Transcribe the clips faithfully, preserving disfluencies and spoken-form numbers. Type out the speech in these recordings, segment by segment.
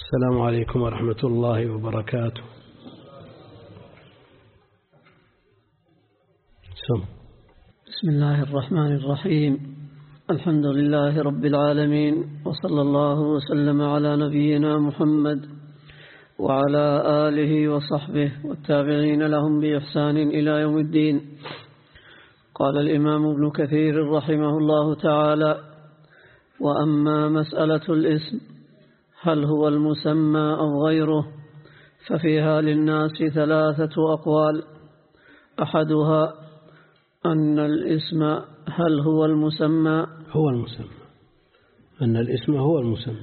السلام عليكم ورحمة الله وبركاته. سم. بسم الله الرحمن الرحيم. الحمد لله رب العالمين، وصلى الله وسلم على نبينا محمد وعلى آله وصحبه والتابعين لهم بإحسان إلى يوم الدين. قال الإمام ابن كثير رحمه الله تعالى: وأما مسألة الاسم هل هو المسمى أو غيره ففيها للناس ثلاثة أقوال. أحدها أن الاسم هل هو المسمى هو المسمى أن الاسم هو المسمى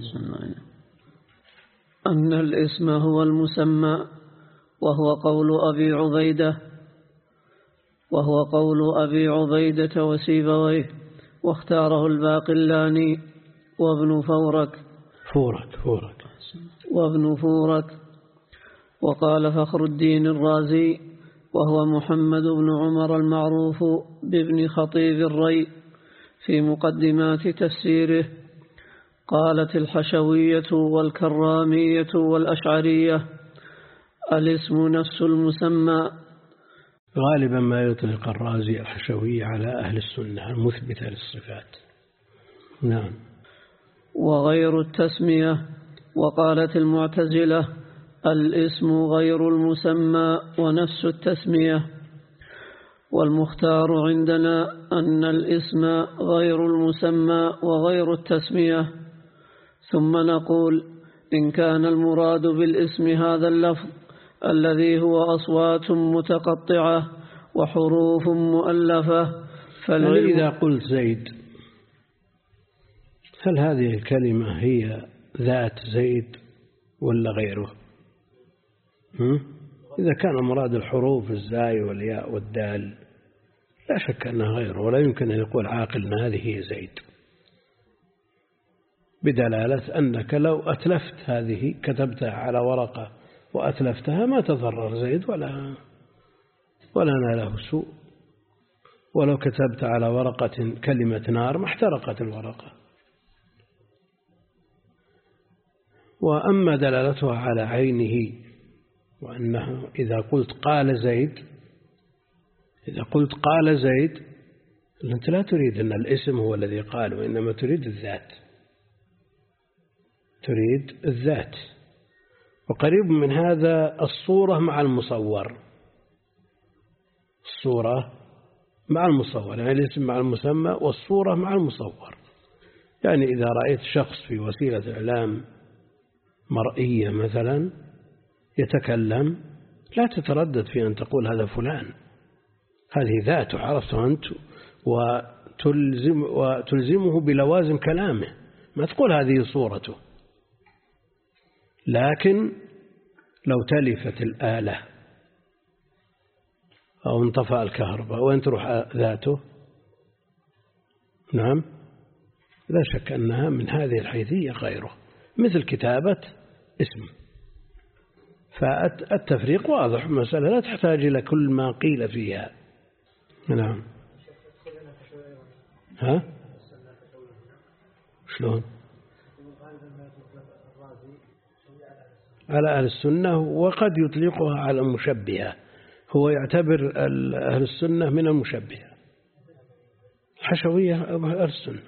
أن الاسم هو المسمى وهو قول أبي عبيدة وهو قول أبي عبيدة وسيبويه، واختاره الباقلاني وابن فورك فورك فورك وابن فورك. وقال فخر الدين الرازي وهو محمد بن عمر المعروف بابن خطيب الري في مقدمات تفسيره: قالت الحشوية والكرامية والأشعرية الاسم نفس المسمى. غالبا ما يطلق الرازي الحشوية على أهل السنة المثبتة للصفات. نعم. وغير التسمية. وقالت المعتزلة الاسم غير المسمى ونفس التسمية. والمختار عندنا أن الاسم غير المسمى وغير التسمية. ثم نقول: إن كان المراد بالاسم هذا اللفظ الذي هو أصوات متقطعة وحروف مؤلفة فإذا قلت زيد هل هذه الكلمة هي ذات زيد ولا غيره؟ إذا كان مراد الحروف الزاي والياء والدال لا شك أنها غيره، ولا يمكن أن يقول عاقل أن هذه هي زيد، بدلالة أنك لو أتلفت هذه كتبتها على ورقة وأتلفتها ما تضرر زيد ولا ولا ناله سوء، ولو كتبت على ورقة كلمة نار ما احترقت الورقة. وأما دلالتها على عينه، وأنه إذا قلت قال زيد إذا قلت قال زيد أنت لا تريد أن الاسم هو الذي قال، وإنما تريد الذات تريد الذات. وقريب من هذا الصورة مع المصور الصورة مع المصور يعني الاسم مع المسمى والصورة مع المصور. يعني إذا رأيت شخص في وسيلة إعلام مرئية مثلا يتكلم لا تتردد في أن تقول هذا فلان، هذه ذاته عرفته أنت، وتلزم وتلزمه بلوازم كلامه، ما تقول هذه صورته. لكن لو تلفت الآلة أو انطفأ الكهرباء وين تروح ذاته؟ نعم، لا شك أنها من هذه الحيثية غيره، مثل كتابة اسم. فالتفريق واضح، مسألة لا تحتاج إلى كل ما قيل فيها. نعم. ها؟ شلون؟ على أهل السنة، وقد يطلقها على المشبهة، هو يعتبر أهل السنة من المشبهة، الحشوية أهل السنة.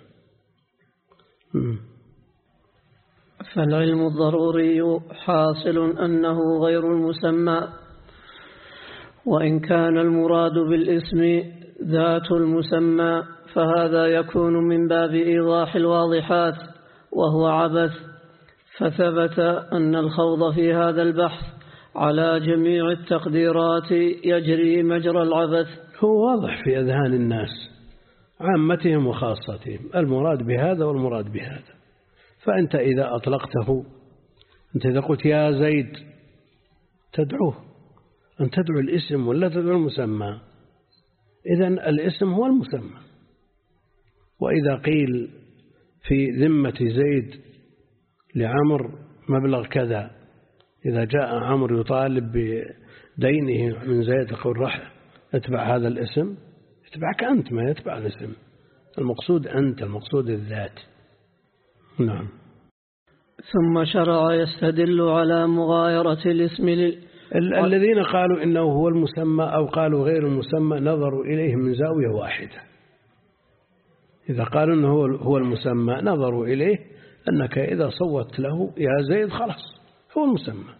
فالعلم الضروري حاصل أنه غير المسمى، وإن كان المراد بالاسم ذات المسمى فهذا يكون من باب إيضاح الواضحات وهو عبث. فثبت أن الخوض في هذا البحث على جميع التقديرات يجري مجرى العبث. هو واضح في أذهان الناس عامتهم وخاصتهم المراد بهذا والمراد بهذا. فأنت إذا أطلقته، أنت إذا قلت يا زيد تدعوه، أن تدعو الاسم ولا تدعو المسمى؟ إذن الاسم هو المسمى. وإذا قيل في ذمة زيد لعمر مبلغ كذا، إذا جاء عمر يطالب بدينه من زيد يقول رح اتبع هذا الاسم، اتبعك أنت ما يتبع الاسم، المقصود أنت، المقصود الذات. نعم. ثم شرع يستدل على مغايرة الاسم لل... ال الذين قالوا إنه هو المسمى أو قالوا غير المسمى نظروا إليه من زاوية واحدة. إذا قالوا أنه هو المسمى نظروا إليه أنك إذا صوت له يا زيد خلاص هو المسمى،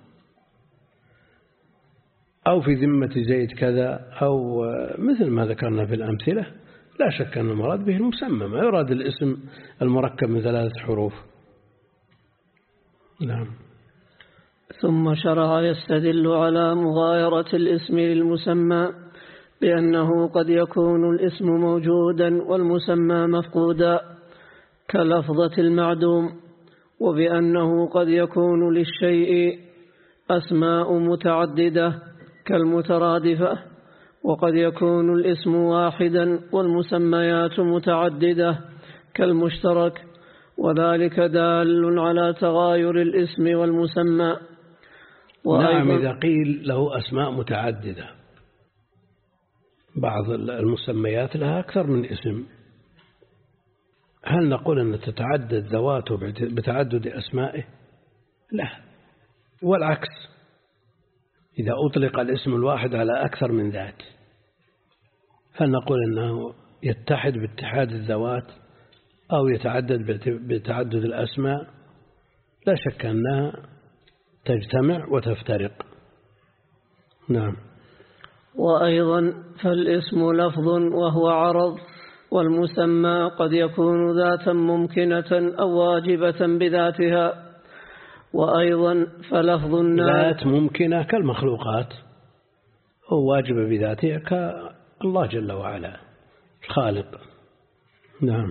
أو في ذمة زيد كذا، أو مثل ما ذكرنا في الأمثلة. لا شك أن المراد به المسمى، ما يراد الاسم المركب من ثلاثة حروف. نعم. ثم شرع يستدل على مغايرة الاسم للمسمى بأنه قد يكون الاسم موجودا والمسمى مفقودا كلفظة المعدوم، وبأنه قد يكون للشيء أسماء متعددة كالمترادفة، وقد يكون الاسم واحدا والمسميات متعددة كالمشترك، وذلك دال على تغاير الاسم والمسمى. نعم، إذا قيل له أسماء متعددة، بعض المسميات لها أكثر من اسم، هل نقول أن تتعدد ذواته بتعدد أسمائه؟ لا، والعكس، إذا أطلق الاسم الواحد على أكثر من ذات هل نقول أنه يتحد باتحاد الذوات أو يتعدد بتعدد الأسماء؟ لا شك أنها تجتمع وتفترق. نعم. وأيضا فالاسم لفظ وهو عرض، والمسمى قد يكون ذاتا ممكنة أو واجبة بذاتها. وأيضا فلفظ النار ذات ممكنة كالمخلوقات، هو واجب بذاتها كالله جل وعلا الخالق. نعم.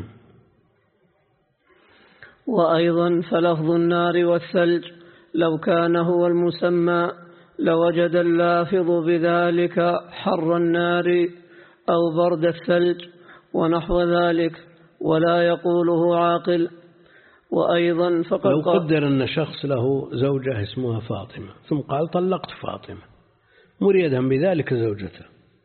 وأيضا فلفظ النار والثلج لو كان هو المسمى لوجد اللافظ بذلك حر النار أو برد الثلج ونحو ذلك، ولا يقوله عاقل. وأيضا فقد لو قدر أن شخص له زوجة اسمها فاطمة ثم قال طلقت فاطمة مريدا بذلك زوجته،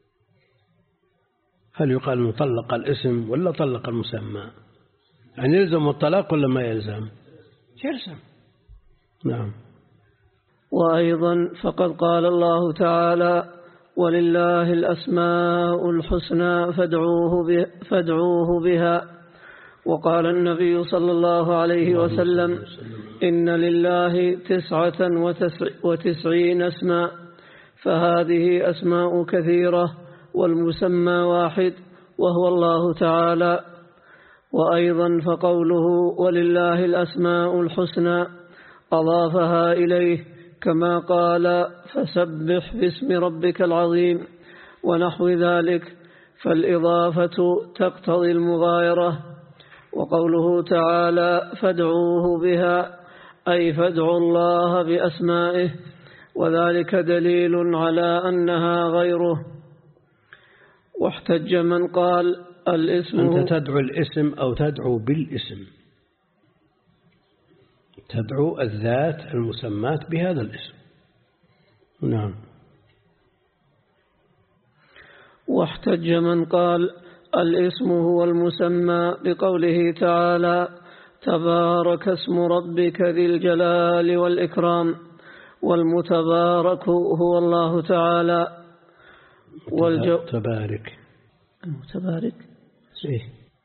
هل يقال أنه طلق الاسم ولا طلق المسمى؟ يعني يلزم الطلاق ولا ما يلزم؟ يلزم. نعم. وأيضا فقد قال الله تعالى ولله الأسماء الحسنى فادعوه بها, فادعوه بها. وقال النبي صلى الله عليه وسلم إن لله تسعة وتسعين اسما، فهذه أسماء كثيرة والمسمى واحد وهو الله تعالى. وأيضا فقوله ولله الأسماء الحسنى أضافها إليه كما قال فسبح باسم ربك العظيم ونحو ذلك، فالإضافة تقتضي المغايرة. وقوله تعالى فادعوه بها أي فادعوا الله بأسمائه، وذلك دليل على أنها غيره. واحتج من قال الاسم أنت تدعو الاسم أو تدعو بالاسم، تدعو الذات المسمات بهذا الاسم. نعم. واحتج من قال الاسم هو المسمى بقوله تعالى تبارك اسم ربك ذي الجلال والإكرام، والمتبارك هو الله تعالى. والجو تبارك المتبارك إيه؟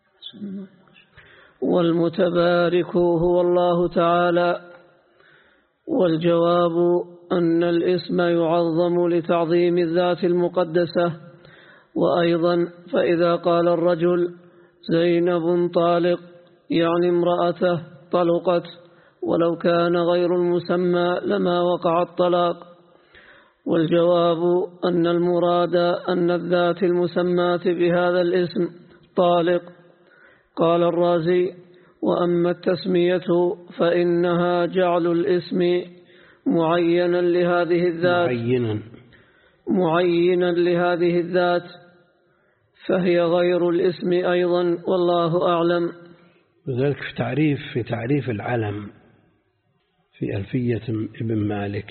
والمتبارك هو الله تعالى. والجواب أن الاسم يعظم لتعظيم الذات المقدسة. وأيضا فإذا قال الرجل زينب طالق يعني امرأته طلقت، ولو كان غير المسمى لما وقع الطلاق. والجواب أن المراد أن الذات المسماة بهذا الاسم طالق. قال الرازي وأما التسمية فإنها جعل الاسم معينا لهذه الذات معينا معينا لهذه الذات، فهي غير الاسم أيضا والله أعلم. وذلك في تعريف في تعريف العلم في ألفية ابن مالك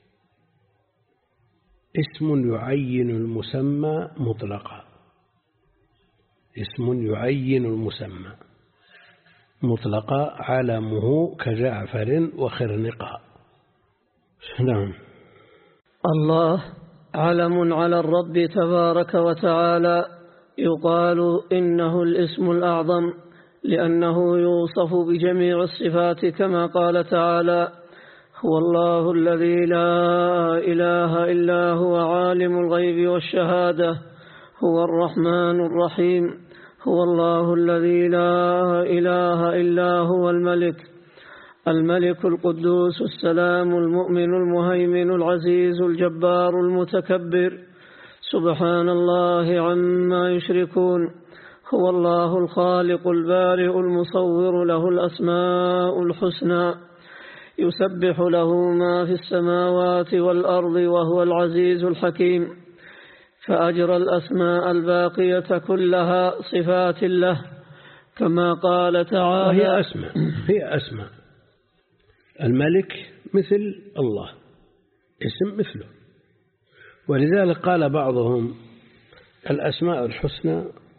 اسم يعين المسمى مطلقا، اسم يعين المسمى مطلقة علمه كجعفر وخرنقة. نعم. الله علم على الرب تبارك وتعالى، يقال إنه الاسم الأعظم لأنه يوصف بجميع الصفات كما قال تعالى: هو الله الذي لا إله إلا هو عالم الغيب والشهادة هو الرحمن الرحيم. هو الله الذي لا إله إلا هو الملك الملك القدوس السلام المؤمن المهيمن العزيز الجبار المتكبر، سبحان الله عما يشركون. هو الله الخالق البارئ المصور، له الأسماء الحسنى، يسبح له ما في السماوات والأرض وهو العزيز الحكيم. فأجرى الأسماء الباقية كلها صفات له كما قال تعالى: وهي أسماء هي أسماء الملك مثل الله، اسم مثله. ولذلك قال بعضهم: الأسماء الحسنى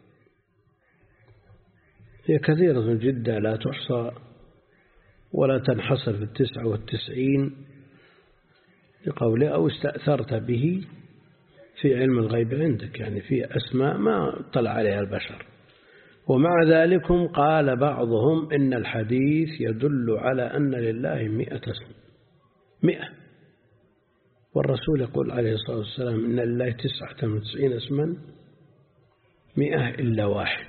هي كثيرة جدا لا تحصى ولا تنحصر في التسعة والتسعين، لقوله: أو استأثرت به في علم الغيب عندك، يعني في أسماء ما طلع عليها البشر. ومع ذلك قال بعضهم إن الحديث يدل على أن لله مئة اسم، مئة، والرسول يقول عليه الصلاة والسلام: إن لله تسعة وتسعين اسما مئة إلا واحد.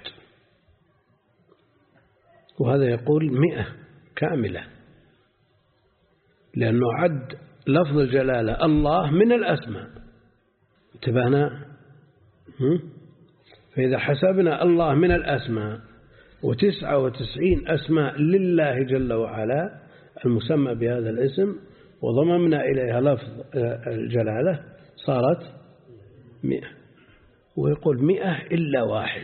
وهذا يقول مئة كاملة، لأنه عد لفظ الجلالة الله من الأسماء. انتبهنا؟ فإذا حسبنا الله من الأسماء وتسعة وتسعين أسماء لله جل وعلا المسمى بهذا الاسم، وضممنا إليها لفظ الجلالة، صارت مئة. ويقول مئة إلا واحد.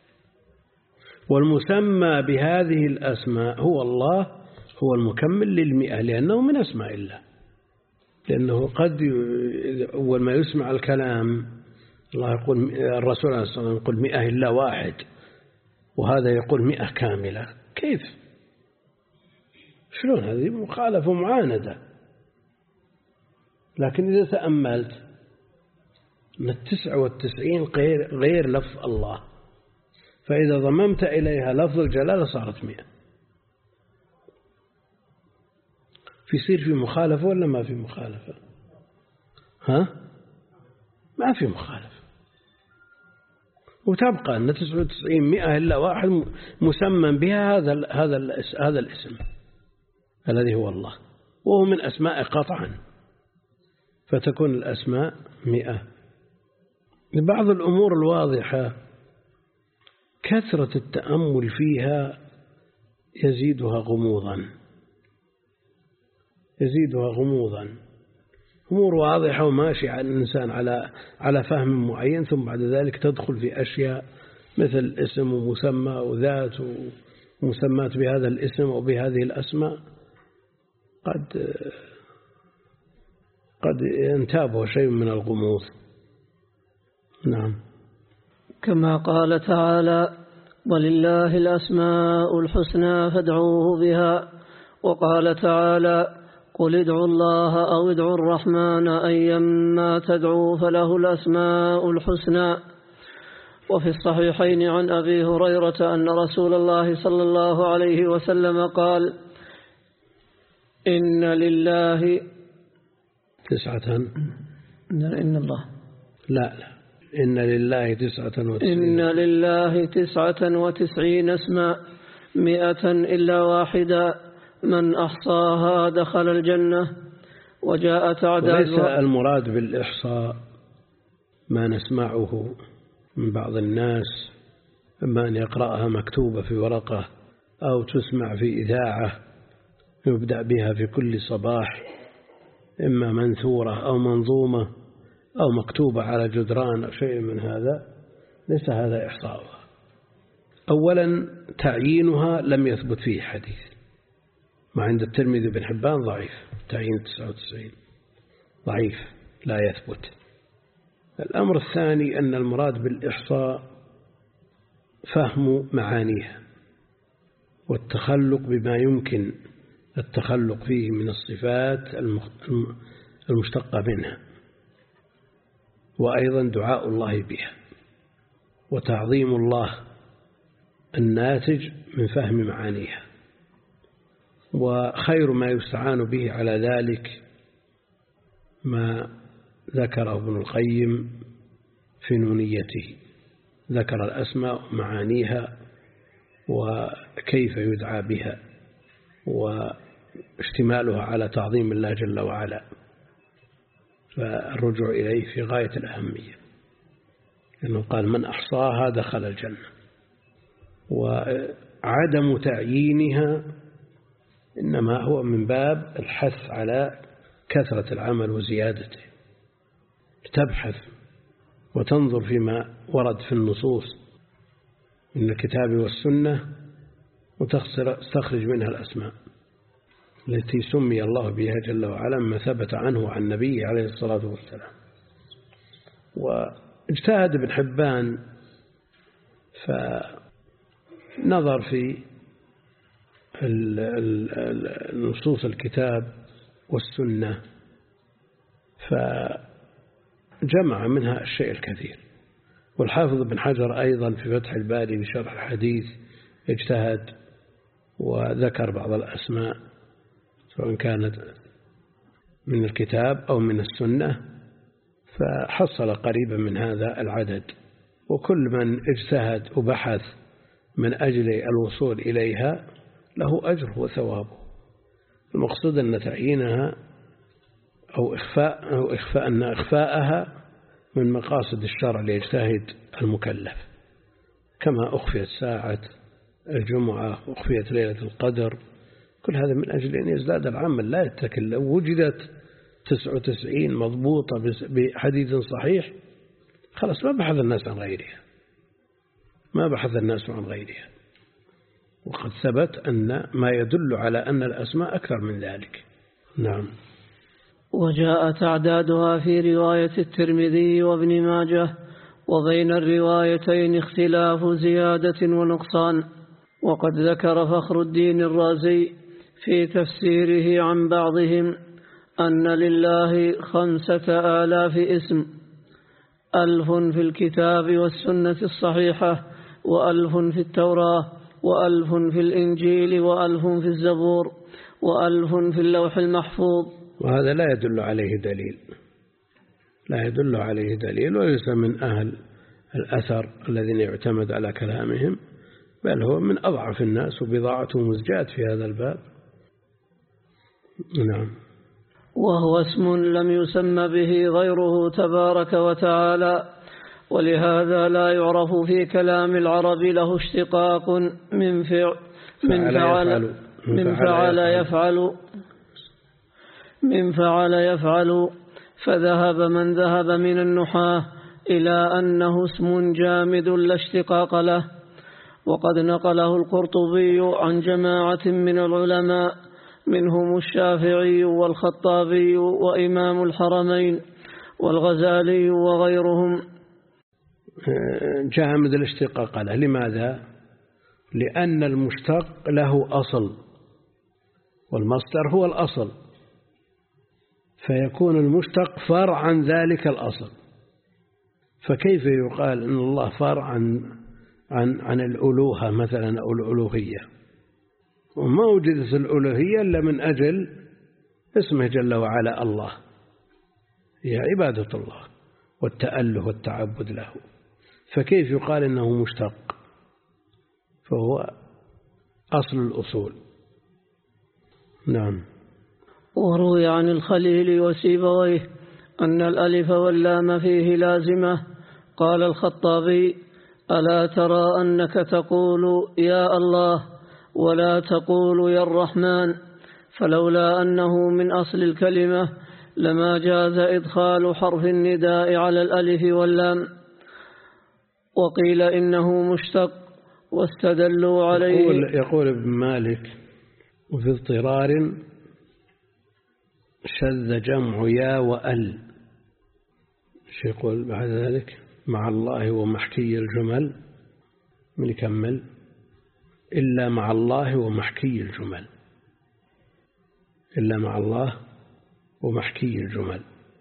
والمسمى بهذه الأسماء هو الله، هو المكمل للمئة، لأنه من أسماء الله. لأنه قد أول ما يسمع الكلام الله يقول، الرسول عليه الصلاة والسلام يقول مئة إلا واحد، وهذا يقول مئة كاملة. كيف؟ شلون؟ هذه مخالفة ومعاندة. لكن إذا تأملت من التسعة والتسعين غير, غير لفظ الله، فإذا ضممت إليها لفظ الجلالة صارت مئة. في يصير في مخالفة ولا ما في مخالفة؟ ها؟ ما في مخالفة. وتبقى أن تسعة وتسعين مئة إلا واحد مسمى بها هذا هذا هذا الاسم الذي هو الله، وهو من أسماء قطعا، فتكون الأسماء مئة. بعض الأمور الواضحة كثرة التأمل فيها يزيدها غموضا يزيدها غموضا أمور واضحة وماشي على الإنسان على على فهم معين، ثم بعد ذلك تدخل في أشياء مثل اسم ومسمى وذات ومسمات بهذا الاسم وبهذه الأسماء، قد قد ينتابه شيء من الغموض. نعم. كما قال تعالى: ولله الأسماء الحسنى فادعوه بها. وقال تعالى: قل ادعوا الله أو ادعوا الرحمن أيما تدعوا فله الأسماء الحسنى. وفي الصحيحين عن أبي هريرة أن رسول الله صلى الله عليه وسلم قال: إن لله تسعة إن الله لا لا إن لله تسعة وتسعين إن لله تسعة وتسعين اسما مئة إلا واحدا من أحصاها دخل الجنة. وجاء تعداد. وليس المراد بالإحصاء ما نسمعه من بعض الناس، إما أن يقرأها مكتوبة في ورقة أو تسمع في إذاعة يبدأ بها في كل صباح، إما منثورة أو منظومة أو مكتوبة على جدران أو شيء من هذا. ليس هذا إحصاؤها. أولا تعيينها لم يثبت فيه حديث، ما عند الترمذي بن حبان ضعيف، تعيين تسعة وتسعين ضعيف لا يثبت. الأمر الثاني أن المراد بالإحصاء فهم معانيها، والتخلق بما يمكن التخلق فيه من الصفات المشتقة منها، وأيضا دعاء الله بها، وتعظيم الله الناتج من فهم معانيها. وخير ما يستعان به على ذلك ما ذكره ابن القيم في نونيته، ذكر الأسماء ومعانيها وكيف يدعى بها واشتمالها على تعظيم الله جل وعلا، فالرجوع إليه في غاية الأهمية، لأنه قال من أحصاها دخل الجنة. وعدم تعيينها إنما هو من باب الحث على كثرة العمل وزيادته، تبحث وتنظر فيما ورد في النصوص من الكتاب والسنة وتستخرج منها الأسماء التي سمي الله بها جل وعلا ما ثبت عنه عن نبيه عليه الصلاة والسلام. واجتهد ابن حبان فنظر في نصوص الكتاب والسنة فجمع منها الشيء الكثير. والحافظ ابن حجر أيضا في فتح الباري بشرح الحديث اجتهد وذكر بعض الأسماء سواء كانت من الكتاب أو من السنة، فحصل قريبا من هذا العدد. وكل من اجتهد وبحث من أجل الوصول إليها له أجر وثوابه. المقصود أن تعيينها أو إخفاء أو إخفاء أن إخفاءها من مقاصد الشرع ليجتهد المكلف، كما أخفيت ساعة الجمعة وأخفيت ليلة القدر، كل هذا من أجل أن يزداد العمل لا يتكل. لو وجدت تسعة وتسعين مضبوطة بحديث صحيح خلاص ما بحث الناس عن غيرها، ما بحث الناس عن غيرها. وقد ثبت أن ما يدل على أن الأسماء أكثر من ذلك. نعم. وجاء تعدادها في رواية الترمذي وابن ماجه، وبين الروايتين اختلاف زيادة ونقصان. وقد ذكر فخر الدين الرازي في تفسيره عن بعضهم أن لله خمسة آلاف اسم، ألف في الكتاب والسنة الصحيحة، وألف في التوراة، وألف في الإنجيل، وألف في الزبور، وألف في اللوح المحفوظ. وهذا لا يدل عليه دليل، لا يدل عليه دليل، وليس من أهل الأثر الذين يعتمد على كلامهم، بل هو من أضعف الناس وبضاعته مزجات في هذا الباب. نعم. وهو اسم لم يسمى به غيره تبارك وتعالى، ولهذا لا يعرف في كلام العرب له اشتقاق من فعل من فعل من فعل يفعل من فعل يفعل فذهب من ذهب من النحاة إلى أنه اسم جامد لا اشتقاق له. وقد نقله القرطبي عن جماعة من العلماء منهم الشافعي والخطابي وإمام الحرمين والغزالي وغيرهم. جامد الاشتقاق له. لماذا؟ لأن المشتق له أصل، والمصدر هو الأصل، فيكون المشتق فرع عن ذلك الأصل. فكيف يقال أن الله فرع عن عن عن الألوهة مثلا أو الألوهية؟ وما وجدت الألوهية إلا من أجل اسمه جل وعلا الله، هي عبادة الله والتأله والتعبد له، فكيف يقال إنه مشتق؟ فهو أصل الأصول. نعم. وروي عن الخليل وسيبويه أن الألف واللام فيه لازمة. قال الخطابي: ألا ترى أنك تقول يا الله ولا تقول يا الرحمن؟ فلولا أنه من أصل الكلمة لما جاز إدخال حرف النداء على الألف واللام. وقيل إنه مشتق واستدلوا عليه. يقول, يقول ابن مالك: وفي اضطرار شذ جمع يا وأل. شو يقول بعد ذلك؟ مع الله ومحكي الجمل. من يكمل؟ إلا مع الله ومحكي الجمل، إلا مع الله ومحكي الجمل.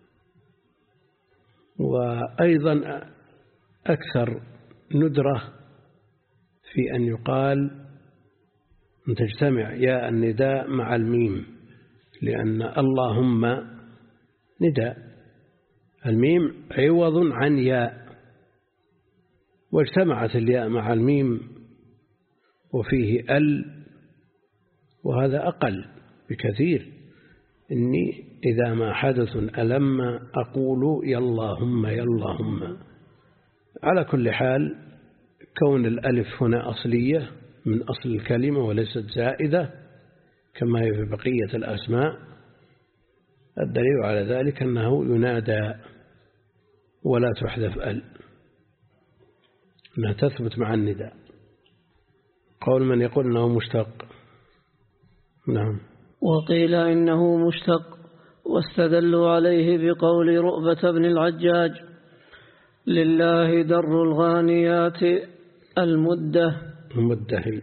وأيضا أكثر ندرة في أن يقال أن تجتمع ياء النداء مع الميم، لأن اللهم نداء، الميم عوض عن ياء، واجتمعت الياء مع الميم وفيه ال، وهذا أقل بكثير. إني إذا ما حدث ألم أقول يا اللهم يا اللهم. على كل حال كون الألف هنا أصلية من أصل الكلمة وليست زائدة كما هي في بقية الأسماء، الدليل على ذلك أنه ينادى ولا تحذف ال، أنها تثبت مع النداء. قول من يقول أنه مشتق. نعم. وقيل إنه مشتق، واستدلوا عليه بقول رؤبة بن العجاج: لله در الغانيات المدة المدهي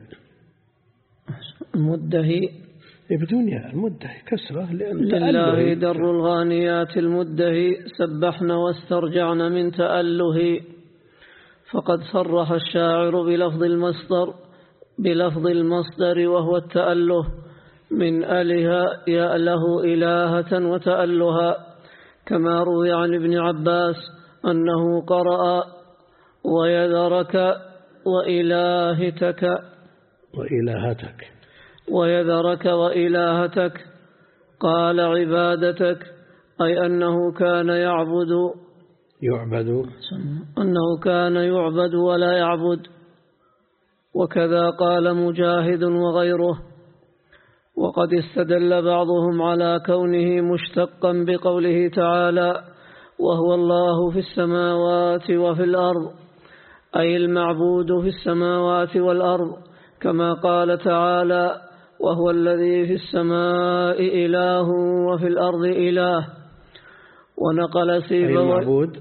المدهي بدون ياء المدهي كسرة، لأن لله در الغانيات المدهي سبحن واسترجعن من تأله. فقد صرح الشاعر بلفظ المصدر بلفظ المصدر وهو التأله من آلها يأله إلهة وتألها، كما روي عن ابن عباس أنه قرأ ويذرك وإلهتك وإلهتك ويذرك وإلهتك، قال عبادتك، أي أنه كان يعبد يعبد أنه كان يعبد ولا يعبد. وكذا قال مجاهد وغيره. وقد استدل بعضهم على كونه مشتقا بقوله تعالى: وهو الله في السماوات وفي الأرض، أي المعبود في السماوات والأرض، كما قال تعالى: وهو الذي في السماء إله وفي الأرض إله. ونقل سيبويه أي المعبود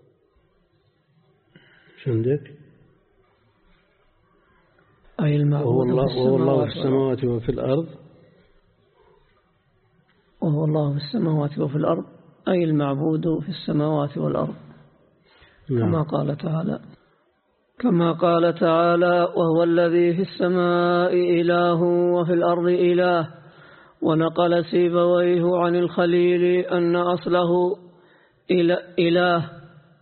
شندك أي المعبود وهو الله, وهو الله في السماوات وفي الأرض وهو الله في السماوات وفي الأرض، أي المعبود في السماوات والأرض. نعم. كما قال تعالى كما قال تعالى: وهو الذي في السماء إله وفي الأرض إله. ونقل سيبويه عن الخليل أن أصله إله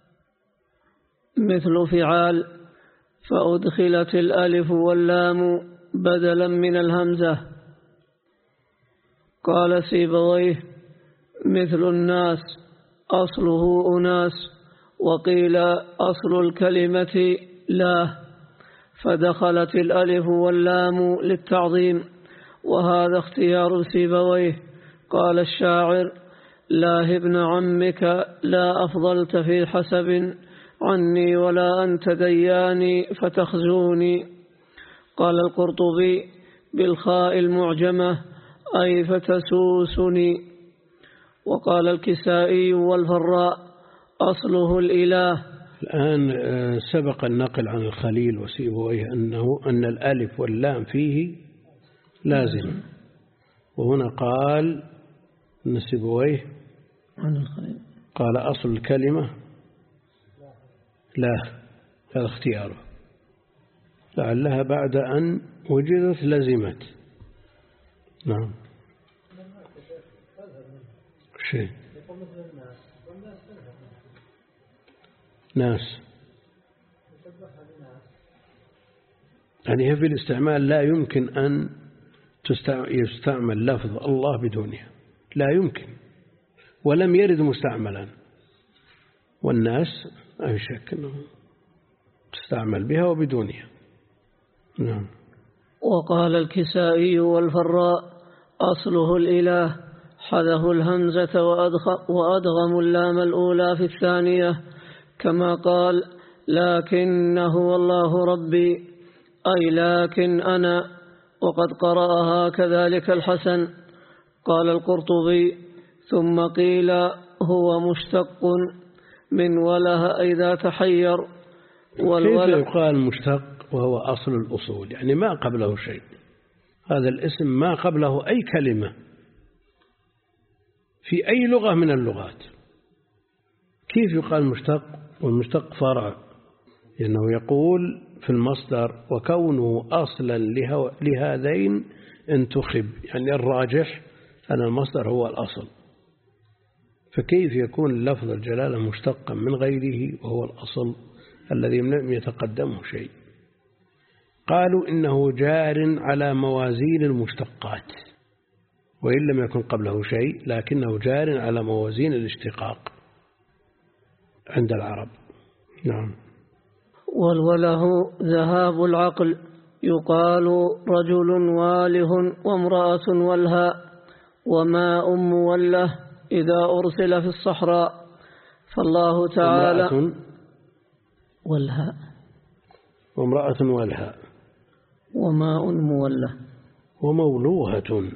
مثل فعال، فأدخلت الألف واللام بدلا من الهمزة. قال سيبويه: مثل الناس أصله أناس، وقيل أصل الكلمة لا، فدخلت الألف واللام للتعظيم، وهذا اختيار سيبويه. قال الشاعر: لا ابن عمك لا أفضلت في حسب عني، ولا أنت دياني فتخزوني. قال القرطبي: بالخاء المعجمة، أي فتسوسني. وقال الكسائي والفراء: أصله الإله. الآن سبق النقل عن الخليل وسيبويه أنه أن الألف واللام فيه لازم، وهنا قال أن سيبويه عن الخليل قال أصل الكلمة لا، هذا اختياره، لعلها بعد أن وجدت لزمت. نعم. شيء ناس يعني في الاستعمال لا يمكن أن يستعمل لفظ الله بدونها، لا يمكن، ولم يرد مستعملا. والناس لا شك أنه تستعمل بها وبدونها. نعم. وقال الكسائي والفراء: أصله الإله، حذفوا الهمزة وأدغموا اللام الأولى في الثانية، كما قال: لكنه الله ربي، أي لكن أنا. وقد قرأها كذلك الحسن. قال القرطبي: ثم قيل هو مشتق من وله إذا تحير. كيف يقال مشتق وهو أصل الأصول، يعني ما قبله شيء. هذا الاسم ما قبله أي كلمة في أي لغة من اللغات. كيف يقال مشتق والمشتق فرع؟ لأنه يقول في المصدر وكونه أصلا لهذين انتخب، يعني الراجح أن المصدر هو الأصل. فكيف يكون لفظ الجلالة مشتقا من غيره وهو الأصل الذي لم يتقدمه شيء؟ قالوا إنه جار على موازين المشتقات، وإن لم يكن قبله شيء لكنه جار على موازين الاشتقاق عند العرب. نعم. والوله ذهاب العقل، يقال رجل واله وامرأة ولها وماء موله إذا أرسل في الصحراء. فالله تعالى والها وامرأة ولها وماء موله ومولوهة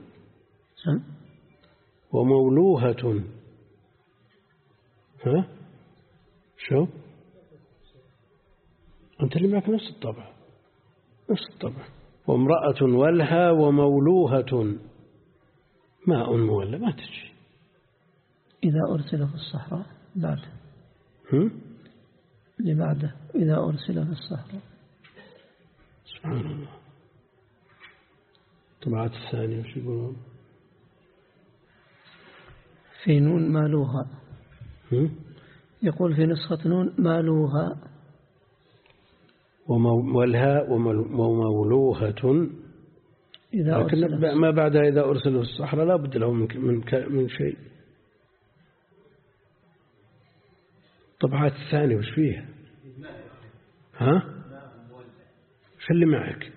ومولوهة. ها شو أنت اللي معك نفس الطبع نفس الطبع. وامرأة ولها ومولوهة ماء مولى ما تجي إذا أرسل في الصحراء بعده هم؟ اللي بعده إذا أرسل في الصحراء. سبحان الله. طبعات الثانية وش يقولون؟ في نون مالوها. هم؟ يقول في نسخة نون مالوها ومولها ومولوهة إذا لكن ما بعدها إذا أرسل في الصحراء لا بد له من من من شيء. طبعات الثانية وش فيها؟ ها؟ شو اللي معك؟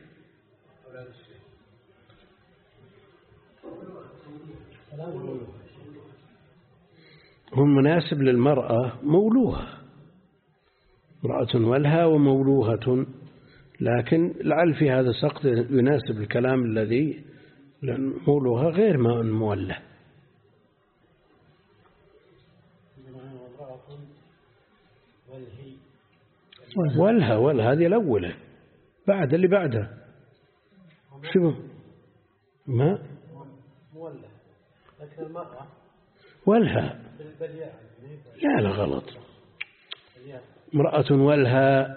هو مناسب للمرأة مولوها، امرأة ولها ومولوهة، لكن لعل في هذا السقط يناسب الكلام الذي لأن مولوها غير ماء مولى. ولها ولها هذه الأولى بعد اللي بعدها شو ما مولى لكن المرأة ولها لا لا غلط. امرأة ولها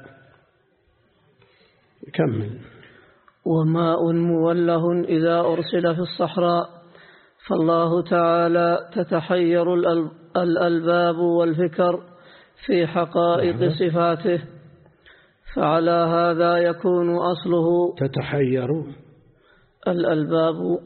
كمل. وماء موله إذا أرسل في الصحراء. فالله تعالى تتحير الألباب والفكر في حقائق صفاته، فعلى هذا يكون أصله تتحير الألباب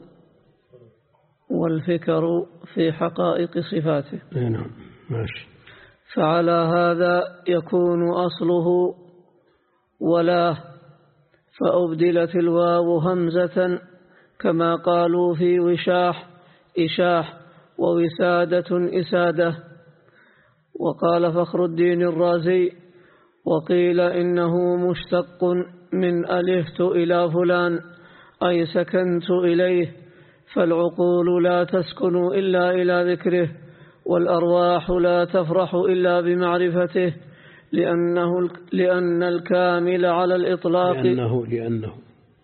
والفكر في حقائق صفاته. نعم ماشي. فعلى هذا يكون أصله ولا، فأبدلت الواو همزة كما قالوا في وشاح إشاح ووسادة إسادة. وقال فخر الدين الرازي وقيل إنه مشتق من ألفت إلى فلان أي سكنت إليه، فالعقول لا تسكن إلا إلى ذكره، والأرواح لا تفرح إلا بمعرفته، لأنه لأن الكامل على الإطلاق لأنه لأنه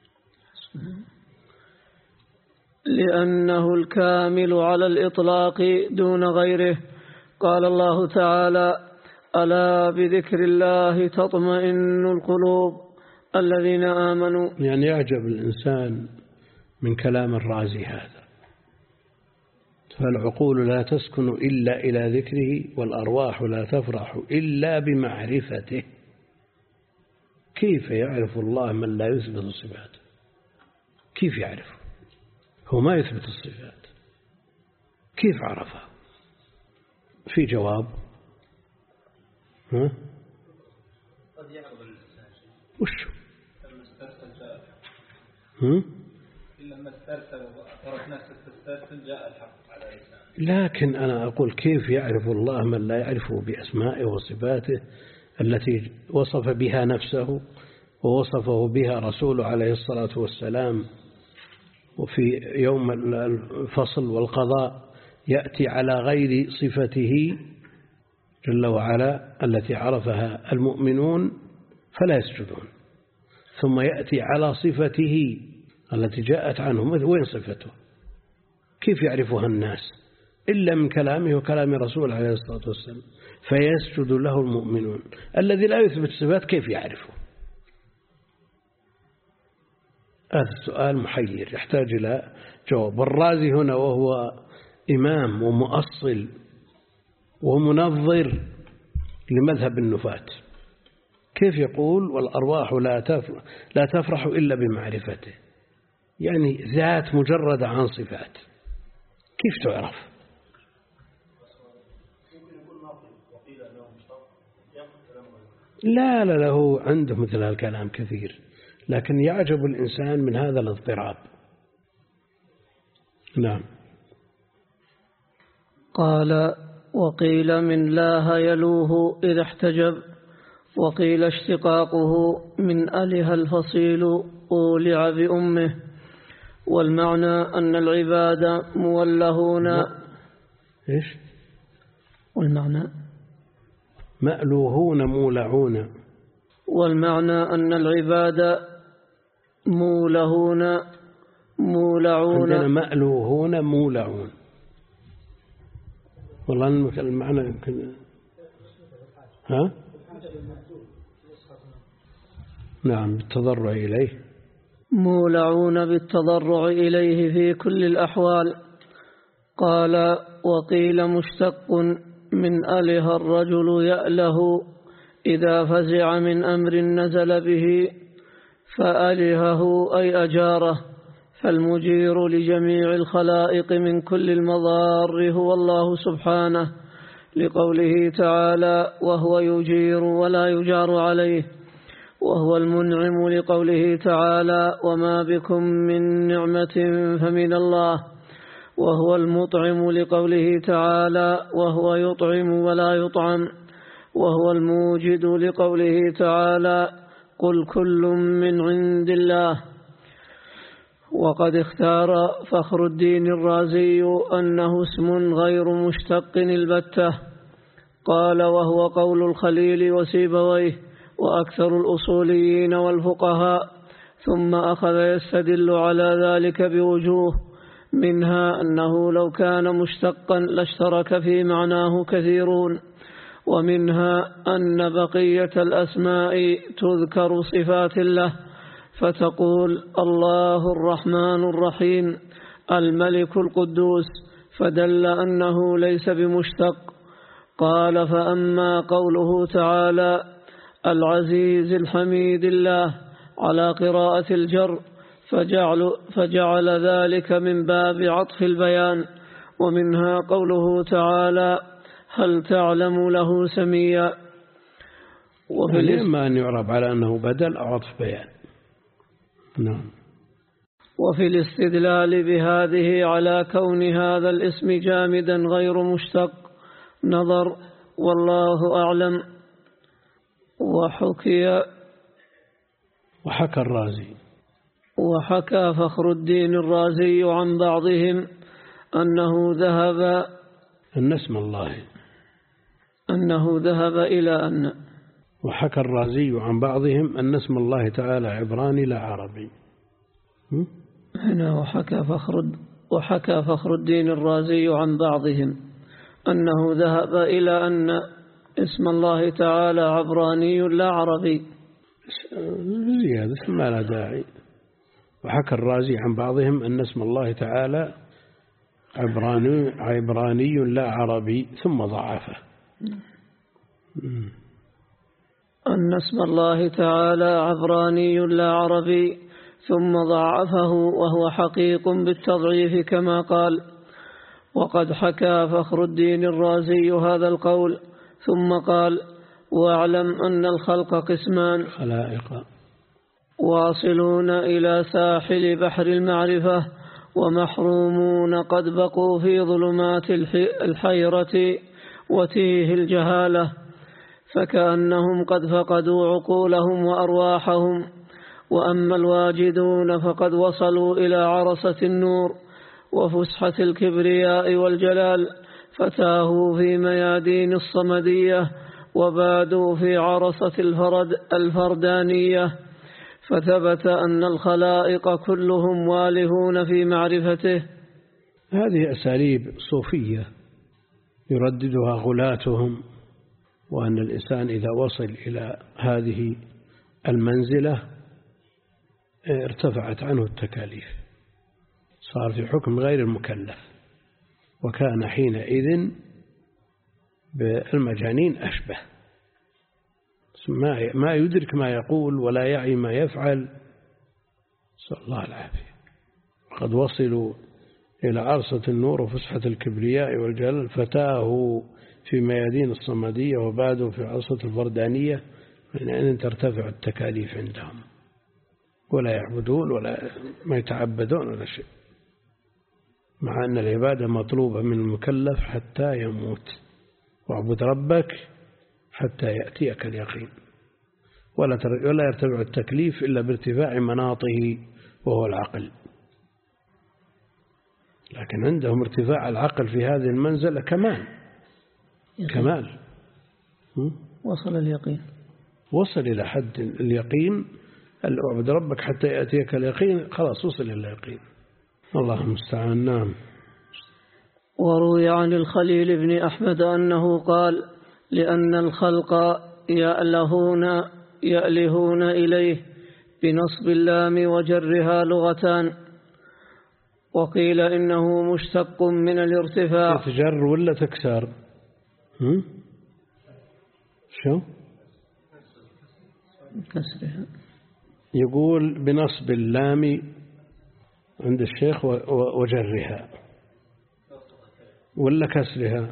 لأنه الكامل على الإطلاق دون غيره. قال الله تعالى ألا بذكر الله تطمئن القلوب الذين آمنوا. يعني يعجب الإنسان من كلام الرازي هذا، فالعقول لا تسكن إلا إلى ذكره والأرواح لا تفرح إلا بمعرفته. كيف يعرف الله من لا يثبت الصفات؟ كيف يعرفه؟ هو ما يثبت الصفات، كيف عرفه؟ في جواب؟ ها؟ قد يعرض الإنسان وش؟ لما استرسل جاء الحق. هم؟ لما استرسل وأثرت نفسه استرسل جاء الحق على الإنسان. لكن أنا أقول كيف يعرف الله من لا يعرفه بأسمائه وصفاته التي وصف بها نفسه ووصفه بها رسوله عليه الصلاة والسلام، وفي يوم الفصل والقضاء يأتي على غير صفته جل وعلا التي عرفها المؤمنون فلا يسجدون. ثم يأتي على صفته التي جاءت عنه. وين صفته؟ كيف يعرفها الناس إلا من كلامه وكلام رسول عليه الصلاة والسلام؟ فيسجد له المؤمنون. الذي لا يثبت الصفات كيف يعرفه؟ هذا السؤال محير يحتاج إلى جواب. الرازي هنا وهو إمام ومؤصل ومنظر لمذهب النفاة كيف يقول والأرواح لا تفرح, لا تفرح إلا بمعرفته؟ يعني ذات مجردة عن صفات كيف تعرف؟ لا لا له عنده مثل هالكلام كثير، لكن يعجب الإنسان من هذا الاضطراب. نعم. قال وقيل من لاه يلوه إذا احتجب، وقيل اشتقاقه من أله الفصيل أولع بأمه، والمعنى أن العباد مولهون. إيش؟ والمعنى مألوهون مولعون. والمعنى أن العباد مولهون مولعون. عندنا مألوهون مولعون. والله المعنى يمكن ها؟ نعم بالتضرع إليه. مولعون بالتضرع إليه في كل الأحوال. قال وقيل مشتق من أله الرجل يأله إذا فزع من أمر نزل به، فألهه أي أجاره، فالمجير لجميع الخلائق من كل المضار هو الله سبحانه، لقوله تعالى وهو يجير ولا يجار عليه، وهو المنعم لقوله تعالى وما بكم من نعمة فمن الله، وهو المطعم لقوله تعالى وهو يطعم ولا يطعم، وهو الموجد لقوله تعالى قل كل من عند الله. وقد اختار فخر الدين الرازي أنه اسم غير مشتق البتة. قال وهو قول الخليل وسيبويه وأكثر الأصوليين والفقهاء، ثم أخذ يستدل على ذلك بوجوه، منها أنه لو كان مشتقا لاشترك في معناه كثيرون، ومنها أن بقية الأسماء تذكر صفات له، فتقول الله الرحمن الرحيم الملك القدوس، فدل أنه ليس بمشتق. قال فأما قوله تعالى العزيز الحميد الله على قراءة الجر فجعل, فجعل ذلك من باب عطف البيان. ومنها قوله تعالى هل تعلم له سميا. يعني إما أن يعرب على أنه بدل أو عطف بيان. نعم. وفي الاستدلال بهذه على كون هذا الاسم جامدا غير مشتق نظر، والله أعلم. وحكي وحكى الرازي وحكى فخر الدين الرازي عن بعضهم أنه ذهب أن اسم الله أنه ذهب إلى أن وحكى الرازي عن بعضهم أن اسم الله تعالى عبراني لا عربي. هنا وحكى فخر وحكى فخر الدين الرازي عن بعضهم أنه ذهب إلى أن اسم الله تعالى عبراني لا عربي. زيادة ما لا داعي. وحكى الرازي عن بعضهم أن اسم الله تعالى عبراني, عبراني لا عربي ثم ضعفه. أن اسم الله تعالى عبراني لا عربي ثم ضعفه، وهو حقيق بالتضعيف كما قال. وقد حكى فخر الدين الرازي هذا القول ثم قال واعلم أن الخلق قسمان خلائق واصلون إلى ساحل بحر المعرفة، ومحرومون قد بقوا في ظلمات الحيرة وتيه الجهالة، فكأنهم قد فقدوا عقولهم وأرواحهم. وأما الواجدون فقد وصلوا إلى عرصة النور وفسحة الكبرياء والجلال، فتاهوا في ميادين الصمدية وبادوا في عرصة الفرد الفردانية، فثبت أن الخلائق كلهم والهون في معرفته. هذه أساليب صوفية يرددها غلاتهم، وأن الإنسان إذا وصل إلى هذه المنزلة ارتفعت عنه التكاليف، صار في حكم غير المكلف، وكان حينئذ بالمجانين أشبه، ما يدرك ما يقول ولا يعي ما يفعل، صلى الله العافية. وقد وصلوا إلى عرصة النور وفسحة الكبرياء والجلال، فتاه في ميادين الصمدية وبعده في عرصة الفردانية، من أن ترتفع التكاليف عندهم، ولا يعبدون ولا ما يتعبدون ولا شيء، مع أن العبادة مطلوبة من المكلف حتى يموت. واعبد ربك حتى يأتيك اليقين، ولا ولا يرتفع التكليف إلا بارتفاع مناطه وهو العقل. لكن عندهم ارتفاع العقل في هذه المنزلة كمال كمال وصل اليقين، وصل إلى حد اليقين. اعبد ربك حتى يأتيك اليقين، خلاص وصل إلى اليقين. الله المستعان. نعم. وروي عن الخليل بن أحمد أنه قال: لأن الخلق يألهون يألهون إليه بنصب اللام وجرها لغتان، وقيل إنه مشتق من الارتفاع. تجر ولا تكسر؟ هم؟ شو؟ كسرها. يقول بنصب اللام عند الشيخ وجرها، ولا كسرها؟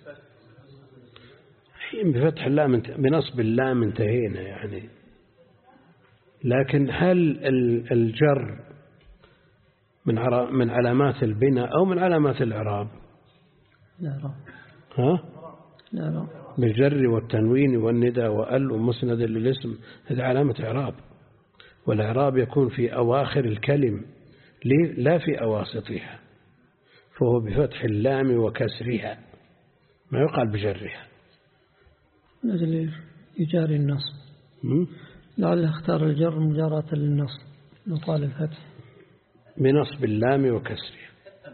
بفتح اللام، بنصب اللام انتهينا يعني. لكن هل الجر من من علامات البناء أو من علامات الإعراب؟ لا ها؟ لا لا. بالجر والتنوين والندى وأل ومسند للاسم، هذه علامة إعراب، والإعراب يكون في أواخر الكلم لا في أواسطها، فهو بفتح اللام وكسرها، ما يقال بجرها. نجل يجاري النصب، لعله اختار الجر مجاراة للنصب، نقال الفتح بنصب اللام وكسرها،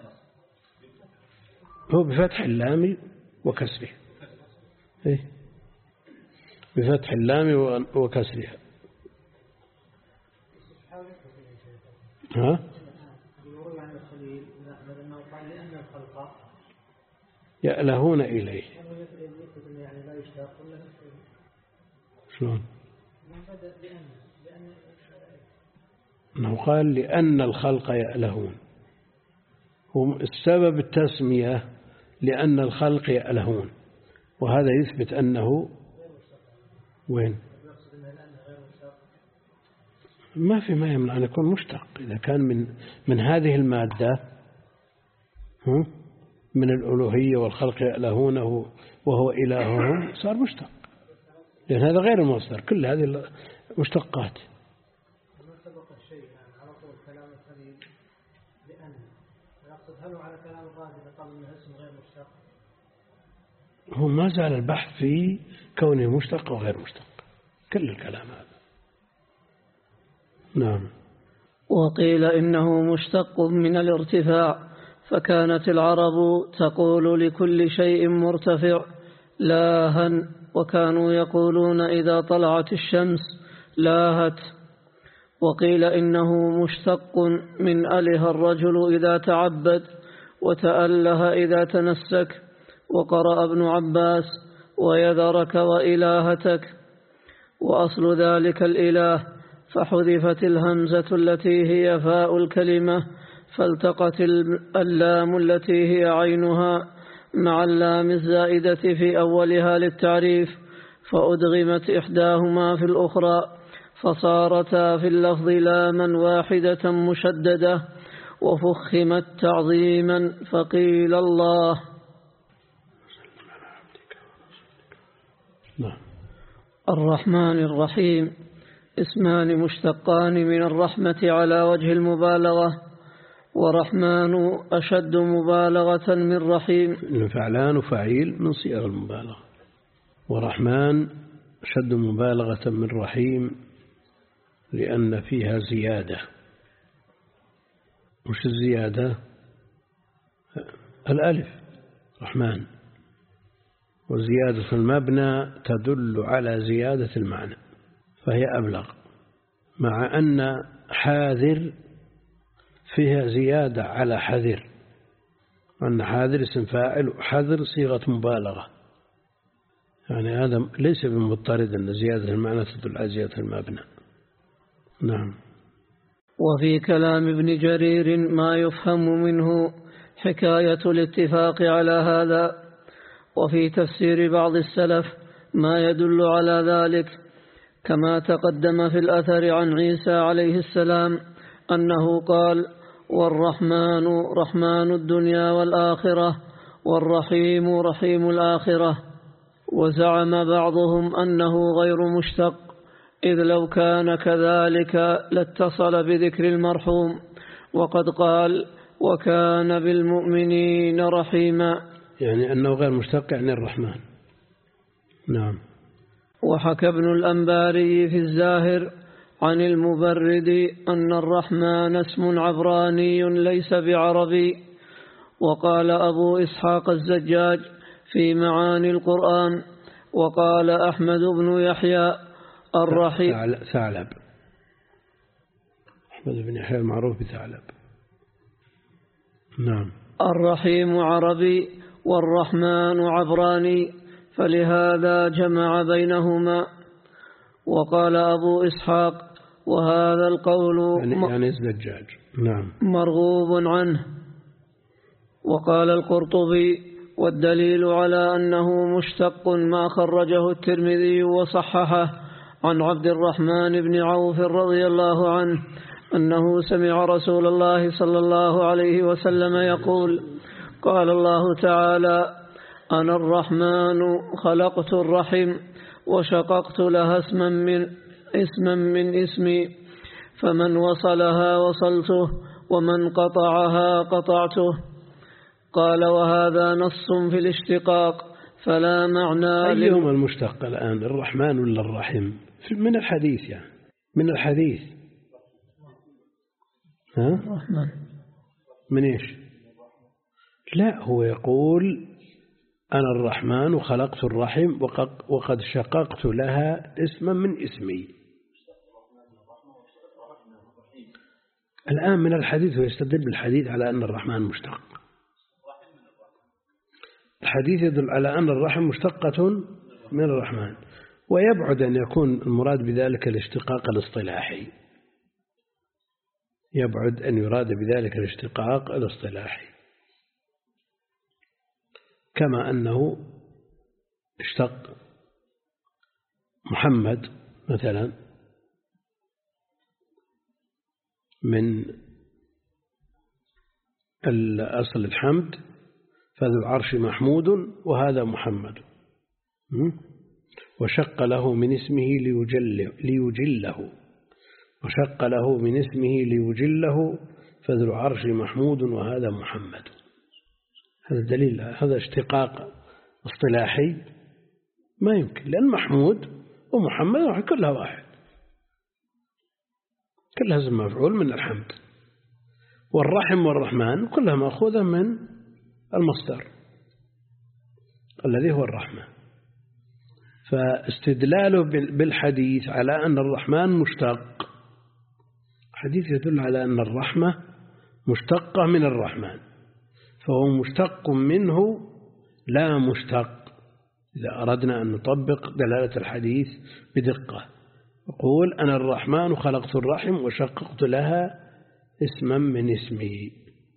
هو بفتح اللام وكسرها، إيه؟ بفتح اللام وكسرها. ها؟ يألهون إليه. شلون؟ أنه قال لأن الخلق يألهون، هم السبب التسمية لأن الخلق يألهون، وهذا يثبت أنه وين؟ ما في ما يمنع أن يكون مشتق إذا كان من من هذه المادة من الألوهية والخلق يألهونه وهو إلههم، صار مشتق، لأن هذا غير المصدر، كل هذه مشتقات. هو ما زال البحث في كونه مشتق وغير مشتق، كل الكلام هذا. نعم. وقيل إنه مشتق من الارتفاع، فكانت العرب تقول لكل شيء مرتفع لاها، وكانوا يقولون إذا طلعت الشمس لاهت. وقيل إنه مشتق من أله الرجل إذا تعبد، وتأله إذا تنسك. وقرأ ابن عباس ويذرك وإلهتك، وأصل ذلك الإله، فحذفت الهمزة التي هي فاء الكلمة، فالتقت اللام التي هي عينها مع اللام الزائدة في أولها للتعريف، فأدغمت إحداهما في الأخرى، فصارتا في اللفظ لاما واحدة مشددة، وفخمت تعظيما، فقيل الله. الرحمن الرحيم اسمان مشتقان من الرحمة على وجه المبالغة، ورحمن أشد مبالغة من رحيم. فعلان وفعيل من صيغ المبالغة، ورحمن أشد مبالغة من رحيم، لأن فيها زيادة. وش الزيادة؟ الألف رحمن، وزيادة المبنى تدل على زيادة المعنى فهي أبلغ، مع أن حاذر فيها زيادة على حذر، أن حاذر اسم فاعل وحذر صيغة مبالغة، يعني هذا ليس بمضطرد أن زيادة المعنى تدل على زيادة المبنى. نعم. وفي كلام ابن جرير ما يفهم منه حكاية الاتفاق على هذا، وفي تفسير بعض السلف ما يدل على ذلك، كما تقدم في الأثر عن عيسى عليه السلام أنه قال: والرحمن رحمن الدنيا والآخرة، والرحيم رحيم الآخرة. وزعم بعضهم أنه غير مشتق، إذ لو كان كذلك لاتصل بذكر المرحوم، وقد قال: وكان بالمؤمنين رحيما، يعني أنه غير مشتق يعني الرحمن. نعم. وحكى ابن الأنباري في الزاهر عن المبرد أن الرحمن اسم عبراني ليس بعربي. وقال أبو إسحاق الزجاج في معاني القرآن، وقال أحمد بن يحيى الرحيم ثعلب، أحمد بن يحيى المعروف بثعلب. نعم. الرحيم عربي والرحمن عبراني، فلهذا جمع بينهما. وقال أبو إسحاق: وهذا القول يعني, يعني الزجاج. نعم. مرغوب عنه. وقال القرطبي: والدليل على أنه مشتق ما خرجه الترمذي وصححه عن عبد الرحمن بن عوف رضي الله عنه أنه سمع رسول الله صلى الله عليه وسلم يقول: قال الله تعالى: أنا الرحمن خلقت الرحم وشققت لها اسما من اسما من اسمي، فمن وصلها وصلته ومن قطعها قطعته. قال: وهذا نص في الاشتقاق فلا معنى. أيهما المشتق الآن، الرحمن ولا الرحم؟ من الحديث يعني من الحديث ها؟ الرحمن من إيش؟ لا، هو يقول: أنا الرحمن وخلقت الرحم وقد شققت لها اسما من اسمي. الآن من الحديث ويستدل بالحديث على أن الرحمن مشتق. الحديث يدل على أن الرحم مشتقة من الرحمن، ويبعد أن يكون المراد بذلك الاشتقاق الاصطلاحي، يبعد أن يراد بذلك الاشتقاق الاصطلاحي، كما أنه اشتق محمد مثلا من الأصل الحمد، فذو العرش محمود وهذا محمد، وشق له من اسمه ليجل ليجله وشق له من اسمه ليجله فذو العرش محمود وهذا محمد. هذا دليل، هذا اشتقاق اصطلاحي ما يمكن، لأن محمود ومحمد كلها واحد، كلها اسم مفعول من الحمد، والرحم والرحمن كلها مأخوذة من المصدر الذي هو الرحمة. فاستدلاله بالحديث على أن الرحمن مشتق، الحديث يدل على أن الرحمة مشتقة من الرحمن، فهو مشتق منه لا مشتق. إذا أردنا أن نطبق دلالة الحديث بدقة يقول: أنا الرحمن خلقت الرحم وشققت لها اسما من اسمي.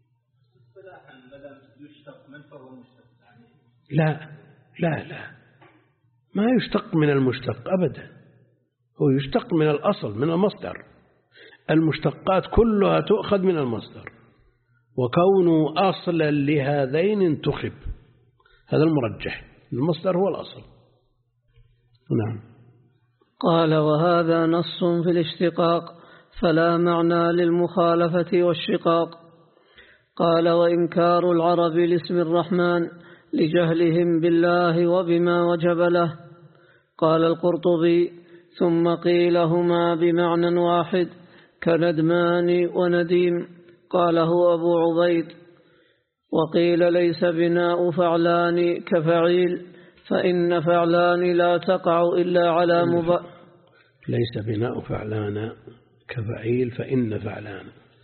لا لا لا ما يشتق من المشتق أبدا، هو يشتق من الأصل من المصدر. المشتقات كلها تؤخذ من المصدر، وكونه أصلا لهذين انتخب، هذا المرجح، المصدر هو الأصل. نعم. قال: وهذا نص في الاشتقاق فلا معنى للمخالفة والشقاق. قال: وإنكار العرب لاسم الرحمن لجهلهم بالله وبما وجب له. قال القرطبي: ثم قيل هما بمعنى واحد كندمان ونديم، قاله أبو عبيد. وقيل ليس بناء فعلان كفعيل، فإن فعلان لا تقع إلا على مب... ليس بناء فعلان كفعيل فإن فعلان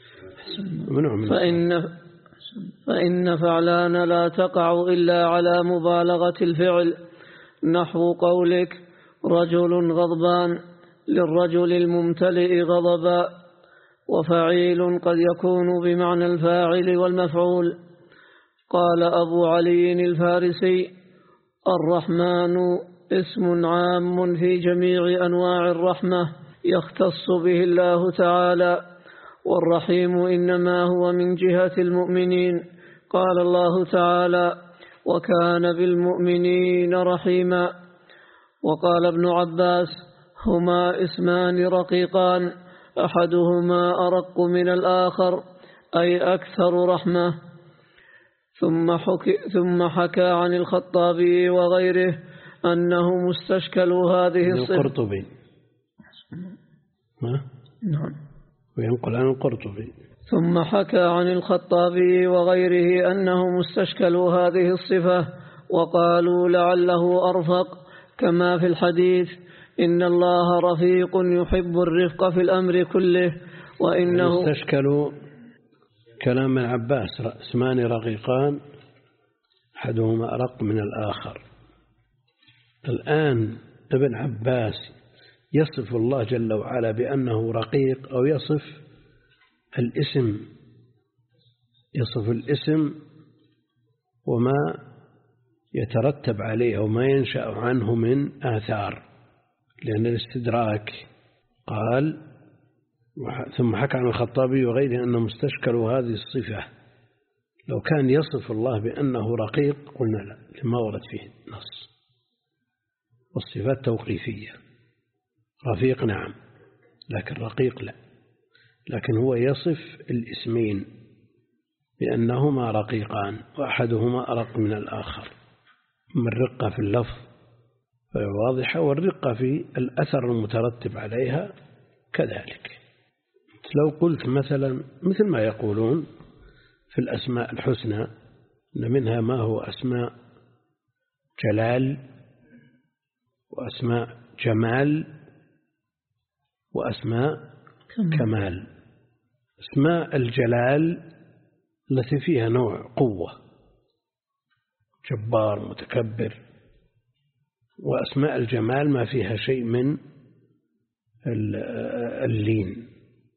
فإن, فإن فعلان لا تقع إلا على مبالغة الفعل، نحو قولك رجل غضبان للرجل الممتلئ غضبا. وفعيل قد يكون بمعنى الفاعل والمفعول. قال أبو علي الفارسي: الرحمن اسم عام في جميع أنواع الرحمة يختص به الله تعالى، والرحيم إنما هو من جهة المؤمنين. قال الله تعالى: وكان بالمؤمنين رحيما. وقال ابن عباس: هما اسمان رقيقان أحدهما أرق من الآخر، أي أكثر رحمة. ثم حكي, ثم حكى عن الخطابي وغيره أنهم استشكلوا هذه الصفة. القرطبي نعم وينقل عن القرطبي. ثم حكى عن الخطابي وغيره أنهم استشكلوا هذه الصفة وقالوا لعله أرفق، كما في الحديث: إن الله رفيق يحب الرفق في الأمر كله. وإنه استشكلوا كلام ابن عباس: اسمان رقيقان أحدهما أرق من الآخر. الآن ابن عباس يصف الله جل وعلا بأنه رقيق، أو يصف الاسم يصف الاسم وما يترتب عليه أو ما ينشأ عنه من آثار، لأن الاستدراك قال ثم حكى عن الخطابي وغيره أنهم استشكلوا هذه الصفة. لو كان يصف الله بأنه رقيق قلنا لا، لما ورد فيه نص، والصفات توقيفية. رفيق نعم، لكن رقيق لا. لكن هو يصف الاسمين بأنهما رقيقان وأحدهما أرق من الآخر، من الرقة في اللفظ واضحة، والرقة في الأثر المترتب عليها كذلك. لو قلت مثلا مثل ما يقولون في الأسماء الحسنى أن منها ما هو أسماء جلال، وأسماء جمال، وأسماء كمال. أسماء الجلال التي فيها نوع قوة، جبار متكبر، وأسماء الجمال ما فيها شيء من اللين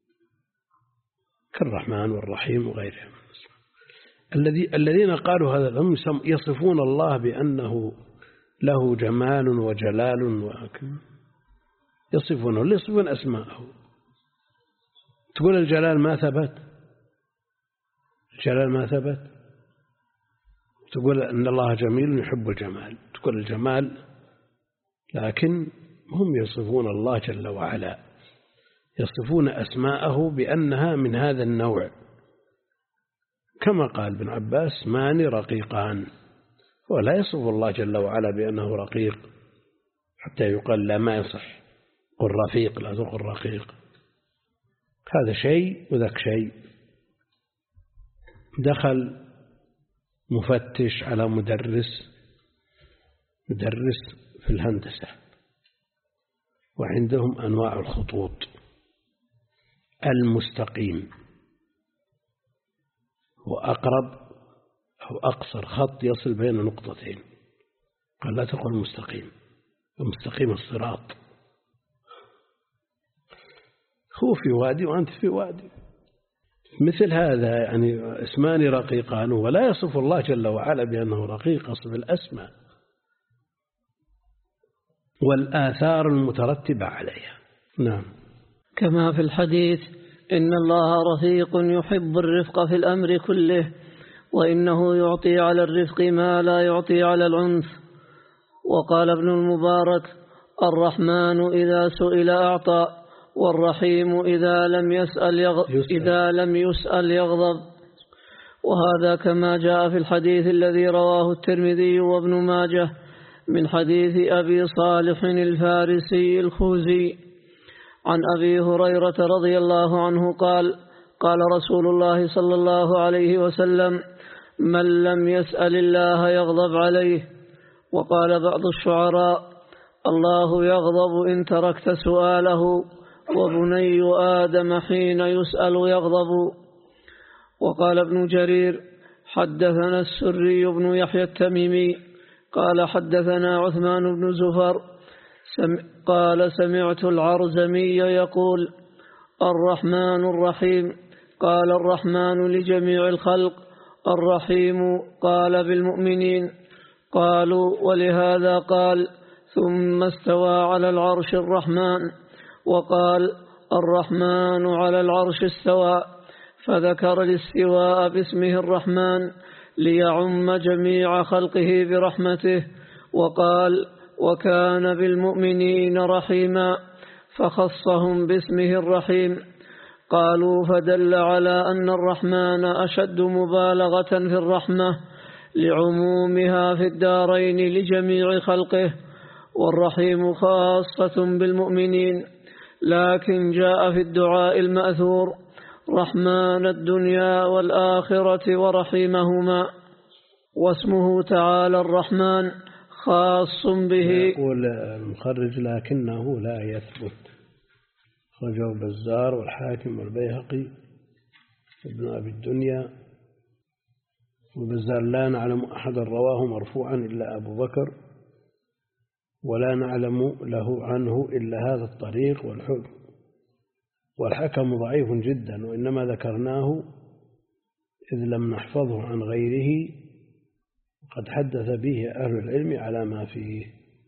كالرحمن والرحيم وغيرهم. الذي الذين قالوا هذا هم يصفون الله بأنه له جمال وجلال وهكذا، يصفونه يصفون أسماءه. تقول الجلال ما ثبت، الجلال ما ثبت. تقول أن الله جميل يحب الجمال، تقول الجمال، لكن هم يصفون الله جل وعلا، يصفون أسماءه بأنها من هذا النوع، كما قال ابن عباس: مان رقيقان. ولا يصف الله جل وعلا بأنه رقيق حتى يقال لا، ما يصح، قل رفيق لا تقل رقيق. هذا شيء وذاك شيء. دخل مفتش على مدرس مدرس في الهندسة، وعندهم أنواع الخطوط. المستقيم هو أقرب أو أقصر خط يصل بين نقطتين، قال لا تقل مستقيم، المستقيم الصراط. هو في وادي وأنت في وادي. مثل هذا يعني اسمان رقيقان، ولا يصف الله جل وعلا بأنه رقيق، يصف الأسماء والآثار المترتبة عليها. نعم. كما في الحديث: إن الله رفيق يحب الرفق في الأمر كله، وإنه يعطي على الرفق ما لا يعطي على العنف. وقال ابن المبارك: الرحمن إذا سئل أعطى، والرحيم إذا لم يسأل يغضب, إذا لم يسأل يغضب. وهذا كما جاء في الحديث الذي رواه الترمذي وابن ماجه من حديث أبي صالح الفارسي الخوزي عن أبي هريرة رضي الله عنه قال قال رسول الله صلى الله عليه وسلم: من لم يسأل الله يغضب عليه. وقال بعض الشعراء: الله يغضب إن تركت سؤاله، وبني آدم حين يسأل يغضب. وقال ابن جرير: حدثنا السري بن يحيى التميمي قال حدثنا عثمان بن زفر قال سمعت العرزمي يقول: الرحمن الرحيم. قال: الرحمن لجميع الخلق، الرحيم قال بالمؤمنين. قالوا: ولهذا قال: ثم استوى على العرش الرحمن. وقال: الرحمن على العرش استوى، فذكر الاستواء باسمه الرحمن ليعم جميع خلقه برحمته. وقال: وكان بالمؤمنين رحيما، فخصهم باسمه الرحيم. قالوا: فدل على أن الرحمن أشد مبالغة في الرحمة لعمومها في الدارين لجميع خلقه، والرحيم خاصة بالمؤمنين. لكن جاء في الدعاء المأثور: رحمن الدنيا والآخرة ورحيمهما. واسمه تعالى الرحمن خاص به. يقول المخرج: لكنه لا يثبت. خرجه البزار والحاكم والبيهقي ابن أبي الدنيا. والبزار: لا نعلم أحدا رواه مرفوعا إلا أبو بكر، ولا نعلم له عنه إلا هذا الطريق والحكم، والحكم ضعيف جدا، وإنما ذكرناه إذ لم نحفظه عن غيره، قد حدث به أهل العلم على ما فيه.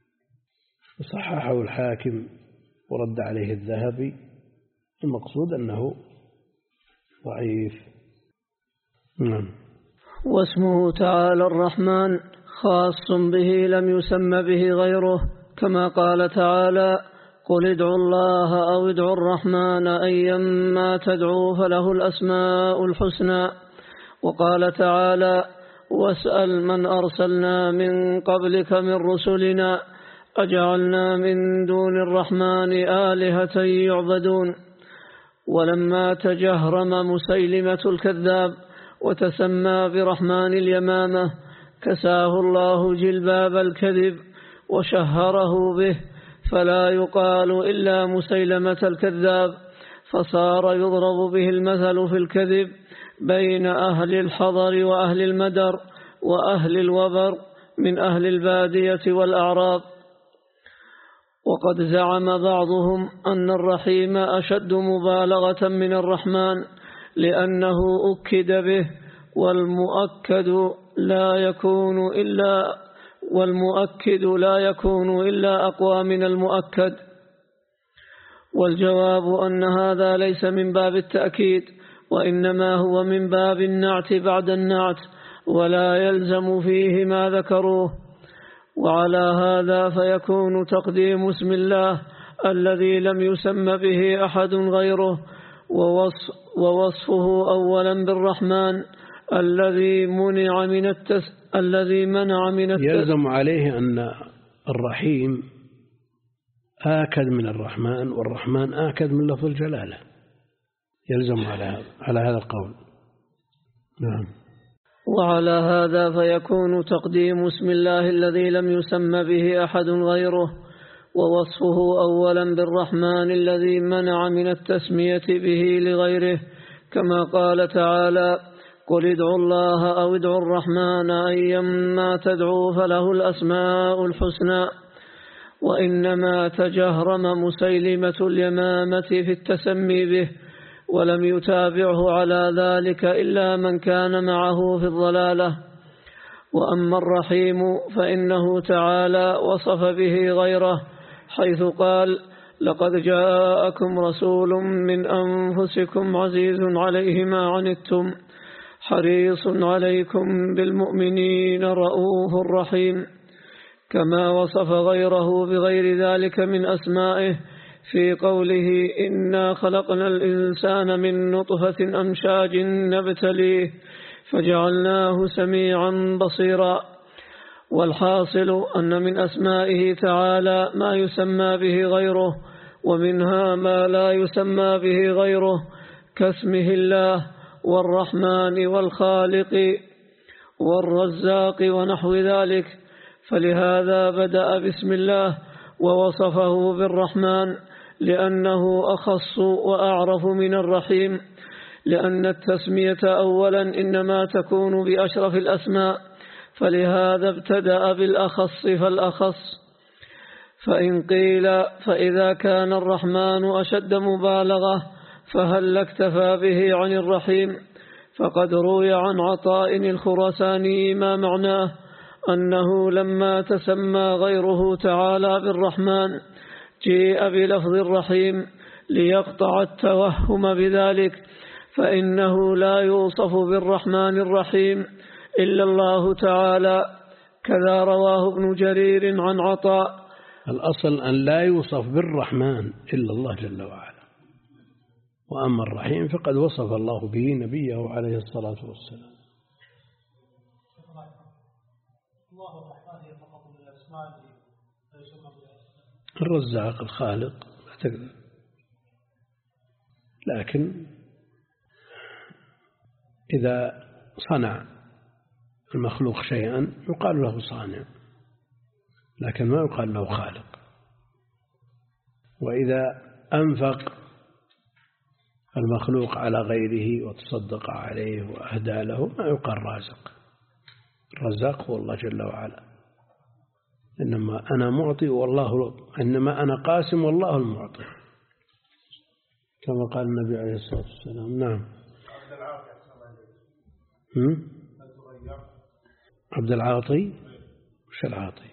صححه الحاكم ورد عليه الذهبي. المقصود أنه ضعيف. نعم. واسمه تعالى الرحمن خاص به لم يسم به غيره، كما قال تعالى: قل ادعوا الله أو ادعوا الرحمن أيما تدعوا فله الأسماء الحسنى. وقال تعالى: واسأل من أرسلنا من قبلك من رسلنا أجعلنا من دون الرحمن آلهة يعبدون. ولما تجهرم مسيلمة الكذاب وتسمى برحمن اليمامة كساه الله جلباب الكذب وشهره به، فلا يقال إلا مسيلمة الكذاب، فصار يضرب به المثل في الكذب بين أهل الحضر وأهل المدر وأهل الوبر من أهل البادية والأعراب. وقد زعم بعضهم أن الرحيم أشد مبالغة من الرحمن لأنه أكد به، والمؤكد لا يكون إلا والمؤكد لا يكون إلا أقوى من المؤكد. والجواب أن هذا ليس من باب التأكيد، وإنما هو من باب النعت بعد النعت، ولا يلزم فيه ما ذكروه. وعلى هذا فيكون تقديم اسم الله الذي لم يسم به أحد غيره ووصفه أولا بالرحمن الذي منع من التس الذي منع من التس يلزم عليه أن الرحيم آكد من الرحمن، والرحمن آكد من لفظ الجلالة. يلزم على على هذا القول. نعم. وعلى هذا فيكون تقديم اسم الله الذي لم يسم به أحد غيره ووصفه أولا بالرحمن الذي منع من التسمية به لغيره، كما قال تعالى: قل ادعوا الله أو ادعوا الرحمن أيما تدعوا فله الأسماء الحسنى. وإنما تجهرم مسيلمة اليمامة في التسمي به، ولم يتابعه على ذلك إلا من كان معه في الضلالة. وأما الرحيم فإنه تعالى وصف به غيره، حيث قال: لقد جاءكم رسول من أنفسكم عزيز عليه ما عنتم حريص عليكم بالمؤمنين رؤوف رحيم، كما وصف غيره بغير ذلك من أسمائه في قوله: إنا خلقنا الإنسان من نطفة أمشاج نبتليه فجعلناه سميعا بصيرا. والحاصل أن من أسمائه تعالى ما يسمى به غيره، ومنها ما لا يسمى به غيره كاسمه الله والرحمن والخالق والرزاق ونحو ذلك. فلهذا بدأ بسم الله ووصفه بالرحمن لأنه أخص وأعرف من الرحيم، لأن التسمية أولا إنما تكون بأشرف الأسماء، فلهذا ابتدأ بالأخص فالأخص. فإن قيل فإذا كان الرحمن أشد مبالغة فهل اكتفى به عن الرحيم؟ فقد روي عن عطاء الخراساني ما معناه أنه لما تسمى غيره تعالى بالرحمن جيء بلفظ الرحيم ليقطع التوهم بذلك، فإنه لا يوصف بالرحمن الرحيم إلا الله تعالى، كذا رواه ابن جرير عن عطاء. الأصل أن لا يوصف بالرحمن إلا الله جل وعلا، وأما الرحيم فقد وصف الله به نبيه عليه الصلاة والسلام. الرزاق الخالق لا تقدر، لكن إذا صنع المخلوق شيئا يقال له صانع، لكن ما يقال له خالق. وإذا أنفق المخلوق على غيره وتصدق عليه وأهدى له ما يقال رازق. الرزاق هو الله جل وعلا، إنما أنا معطي والله، إنما أنا قاسم والله المعطي، كما قال النبي عليه الصلاة والسلام. نعم. عبد العاطي وش العاطي؟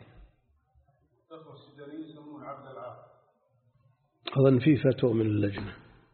أظن في فتوى من اللجنة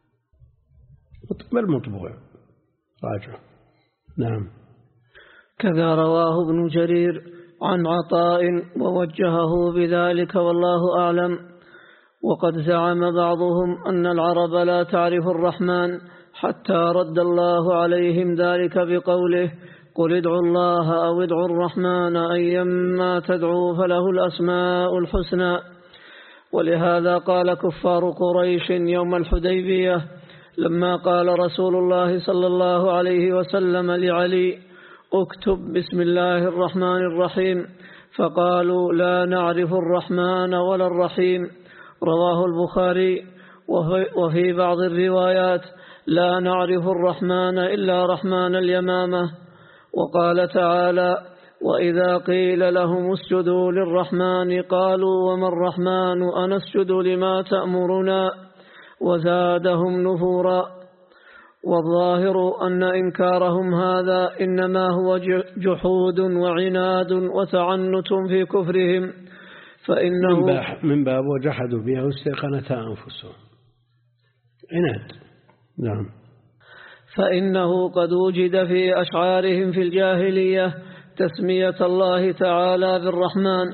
بل مطبوع راجع. نعم. كذا رواه ابن جرير عن عطاء ووجهه بذلك والله أعلم. وقد زعم بعضهم أن العرب لا تعرف الرحمن حتى رد الله عليهم ذلك بقوله قل ادعوا الله أو ادعوا الرحمن أيما تدعوا فله الأسماء الحسنى. ولهذا قال كفار قريش يوم الحديبية لما قال رسول الله صلى الله عليه وسلم لعلي اكتب بسم الله الرحمن الرحيم، فقالوا لا نعرف الرحمن ولا الرحيم. رواه البخاري. وفي بعض الروايات لا نعرف الرحمن إلا رحمن اليمامة. وقال تعالى وإذا قيل لهم اسجدوا للرحمن قالوا وما الرحمن أنسجد لما تأمرنا وزادهم نفورا. والظاهر أن إنكارهم هذا إنما هو جحود وعناد وتعنت في كفرهم، فإنه من باب وجحدوا بها واستيقنتها أنفسهم عناد. نعم. فإنه قد وجد في أشعارهم في الجاهلية تسمية الله تعالى بالرحمن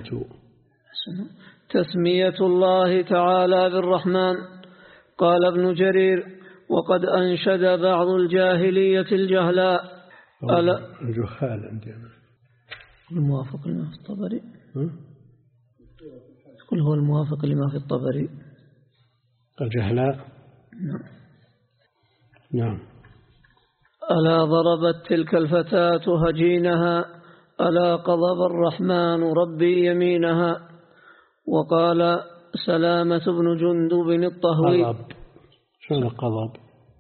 تسمية الله تعالى بالرحمن. قال ابن جرير وقد أنشد بعض الجاهلية الجهلاء الجهال عندنا الموافق لما في الطبري. قل هو الموافق لما في الطبري الجهلاء. نعم. نعم. ألا ضربت تلك الفتاة هجينها ألا قضب الرحمن ربي يمينها. وقال سلامة بن جندب الطهوي قضب. شو قضب؟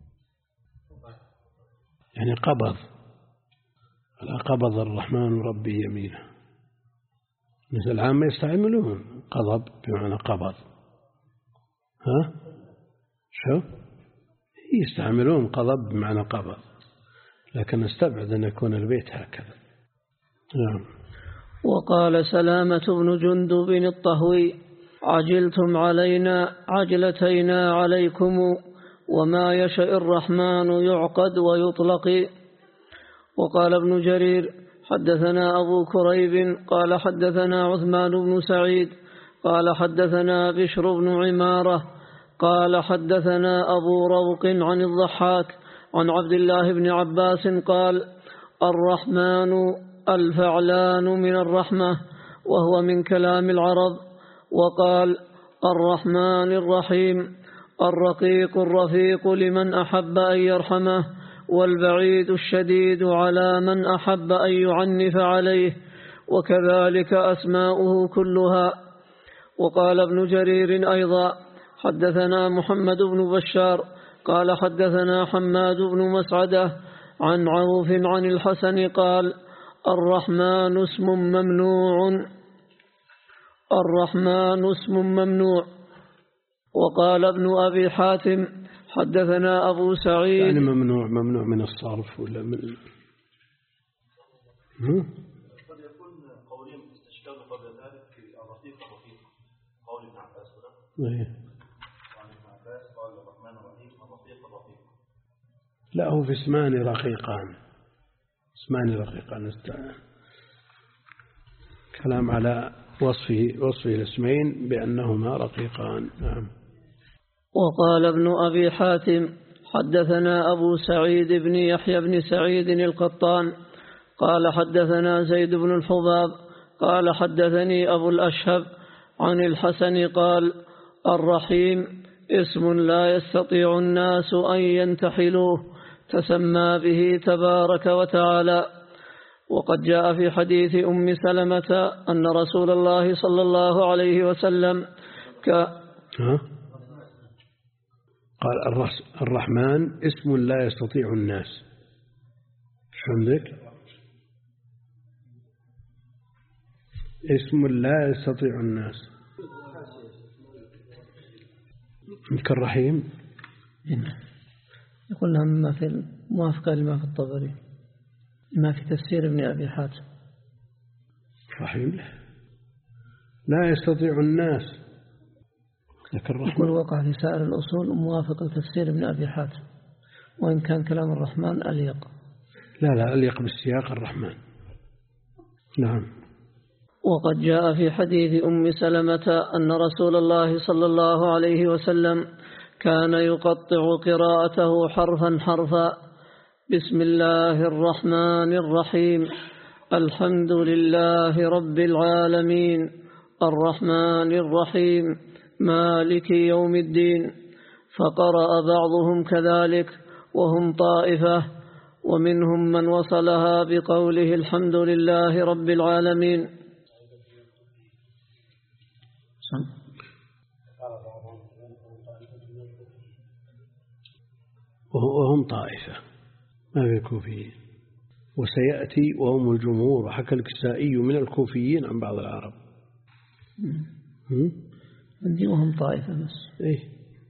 يعني قبض. ألا قبض الرحمن ربي يمينه. مثل العامة يستعملون قضب بمعنى قبض. ها؟ شو؟ يستعملون قضب بمعنى قبض، لكن استبعد أن يكون البيت هكذا. نعم. وقال سلامة بن جندب الطهوي عجلتم علينا عجلتينا عليكم وما يشاء الرحمن يعقد ويطلق. وقال ابن جرير حدثنا أبو كريب قال حدثنا عثمان بن سعيد قال حدثنا بشر بن عمارة قال حدثنا أبو روق عن الضحاك عن عبد الله بن عباس قال الرحمن الفعلان من الرحمة، وهو من كلام العرب. وقال الرحمن الرحيم، الرقيق الرفيق لمن أحب أن يرحمه، والبعيد الشديد على من أحب أن يعنف عليه، وكذلك أسماؤه كلها. وقال ابن جرير أيضا حدثنا محمد بن بشار قال حدثنا حماد بن مسعدة عن عوف عن الحسن قال الرحمن اسم ممنوع الرحمن اسم ممنوع. وقال ابن أبي حاتم حدثنا أبو سعيد. يعني ممنوع ممنوع من الصرف ولا من هم؟ قد يكون قولين استشكال قبل ذلك في الرقيق الرقيق قول ابن عباس هنا ايه عن ابن عباس قال الرحمن الرحيم الرقيق الرقيق. لا هو في اسمان رقيقان اسمان رقيقان است... كلام على وصفه وصفه الاسمين بأنهما رقيقان. نعم. وقال ابن أبي حاتم حدثنا أبو سعيد بن يحيى بن سعيد القطان قال حدثنا زيد بن الحباب قال حدثني أبو الأشهب عن الحسن قال الرحيم اسم لا يستطيع الناس أن ينتحلوه تسمى به تبارك وتعالى. وقد جاء في حديث أم سلمة أن رسول الله صلى الله عليه وسلم ك... ها؟ قال الرحمن اسم لا يستطيع الناس. شو عندك؟ اسم لا يستطيع الناس كالرحيم. يقول لها مما في الموافقة لما في الطبري ما في تفسير ابن أبي حاتم. رحيم لا يستطيع الناس يقول وقع في سائر الأصول موافق لتفسير ابن أبي حاتم، وإن كان كلام الرحمن أليق. لا لا أليق بالسياق الرحمن. نعم. وقد جاء في حديث أم سلمة أن رسول الله صلى الله عليه وسلم كان يقطع قراءته حرفا حرفا: بسم الله الرحمن الرحيم، الحمد لله رب العالمين، الرحمن الرحيم، مالك يوم الدين. فقرأ بعضهم كذلك وهم طائفة، ومنهم من وصلها بقوله الحمد لله رب العالمين. وهم طائفة ما في الكوفيين، وسيأتي وهم الجمهور. وحكى الكسائي من الكوفيين عن بعض العرب. عندي وهم طائفة بس. إيه؟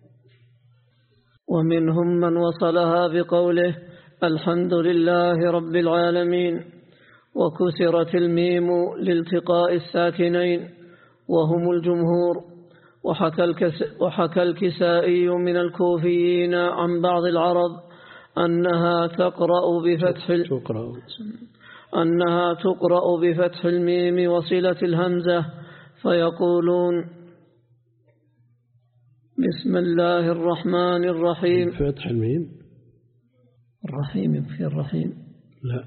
ومنهم من وصلها بقوله الحمد لله رب العالمين، وكسرت الميم لالتقاء الساكنين وهم الجمهور. وحكى, الكس وحكى الكسائي من الكوفيين عن بعض العرب أنها تقرأ بفتح تقرأ أنها تقرأ بفتح الميم وصلة الهمزة، فيقولون بسم الله الرحمن الرحيم. فتح الميم الرحيم في الرحيم لا،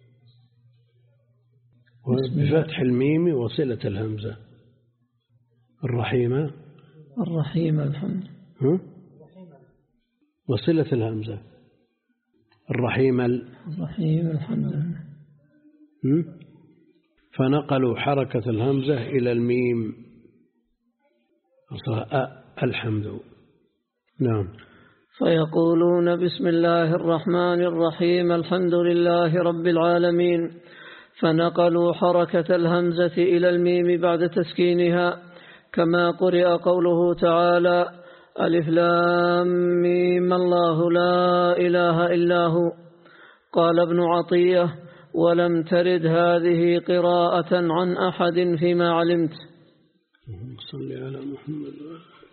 بفتح الميم وصلة الهمزة. الرحيمة الرحيم الحمد ها؟ وصلة الهمزة. الرحيم ال... الرحيم الحمد. فنقلوا حركة الهمزة إلى الميم الحمد. نعم. فيقولون بسم الله الرحمن الرحيم، الحمد لله رب العالمين، فنقلوا حركة الهمزة إلى الميم بعد تسكينها، كما قرئ قوله تعالى ألف لام ميم الله لا إله إلا هو. قال ابن عطية ولم ترد هذه قراءة عن أحد فيما علمت. صل على محمد.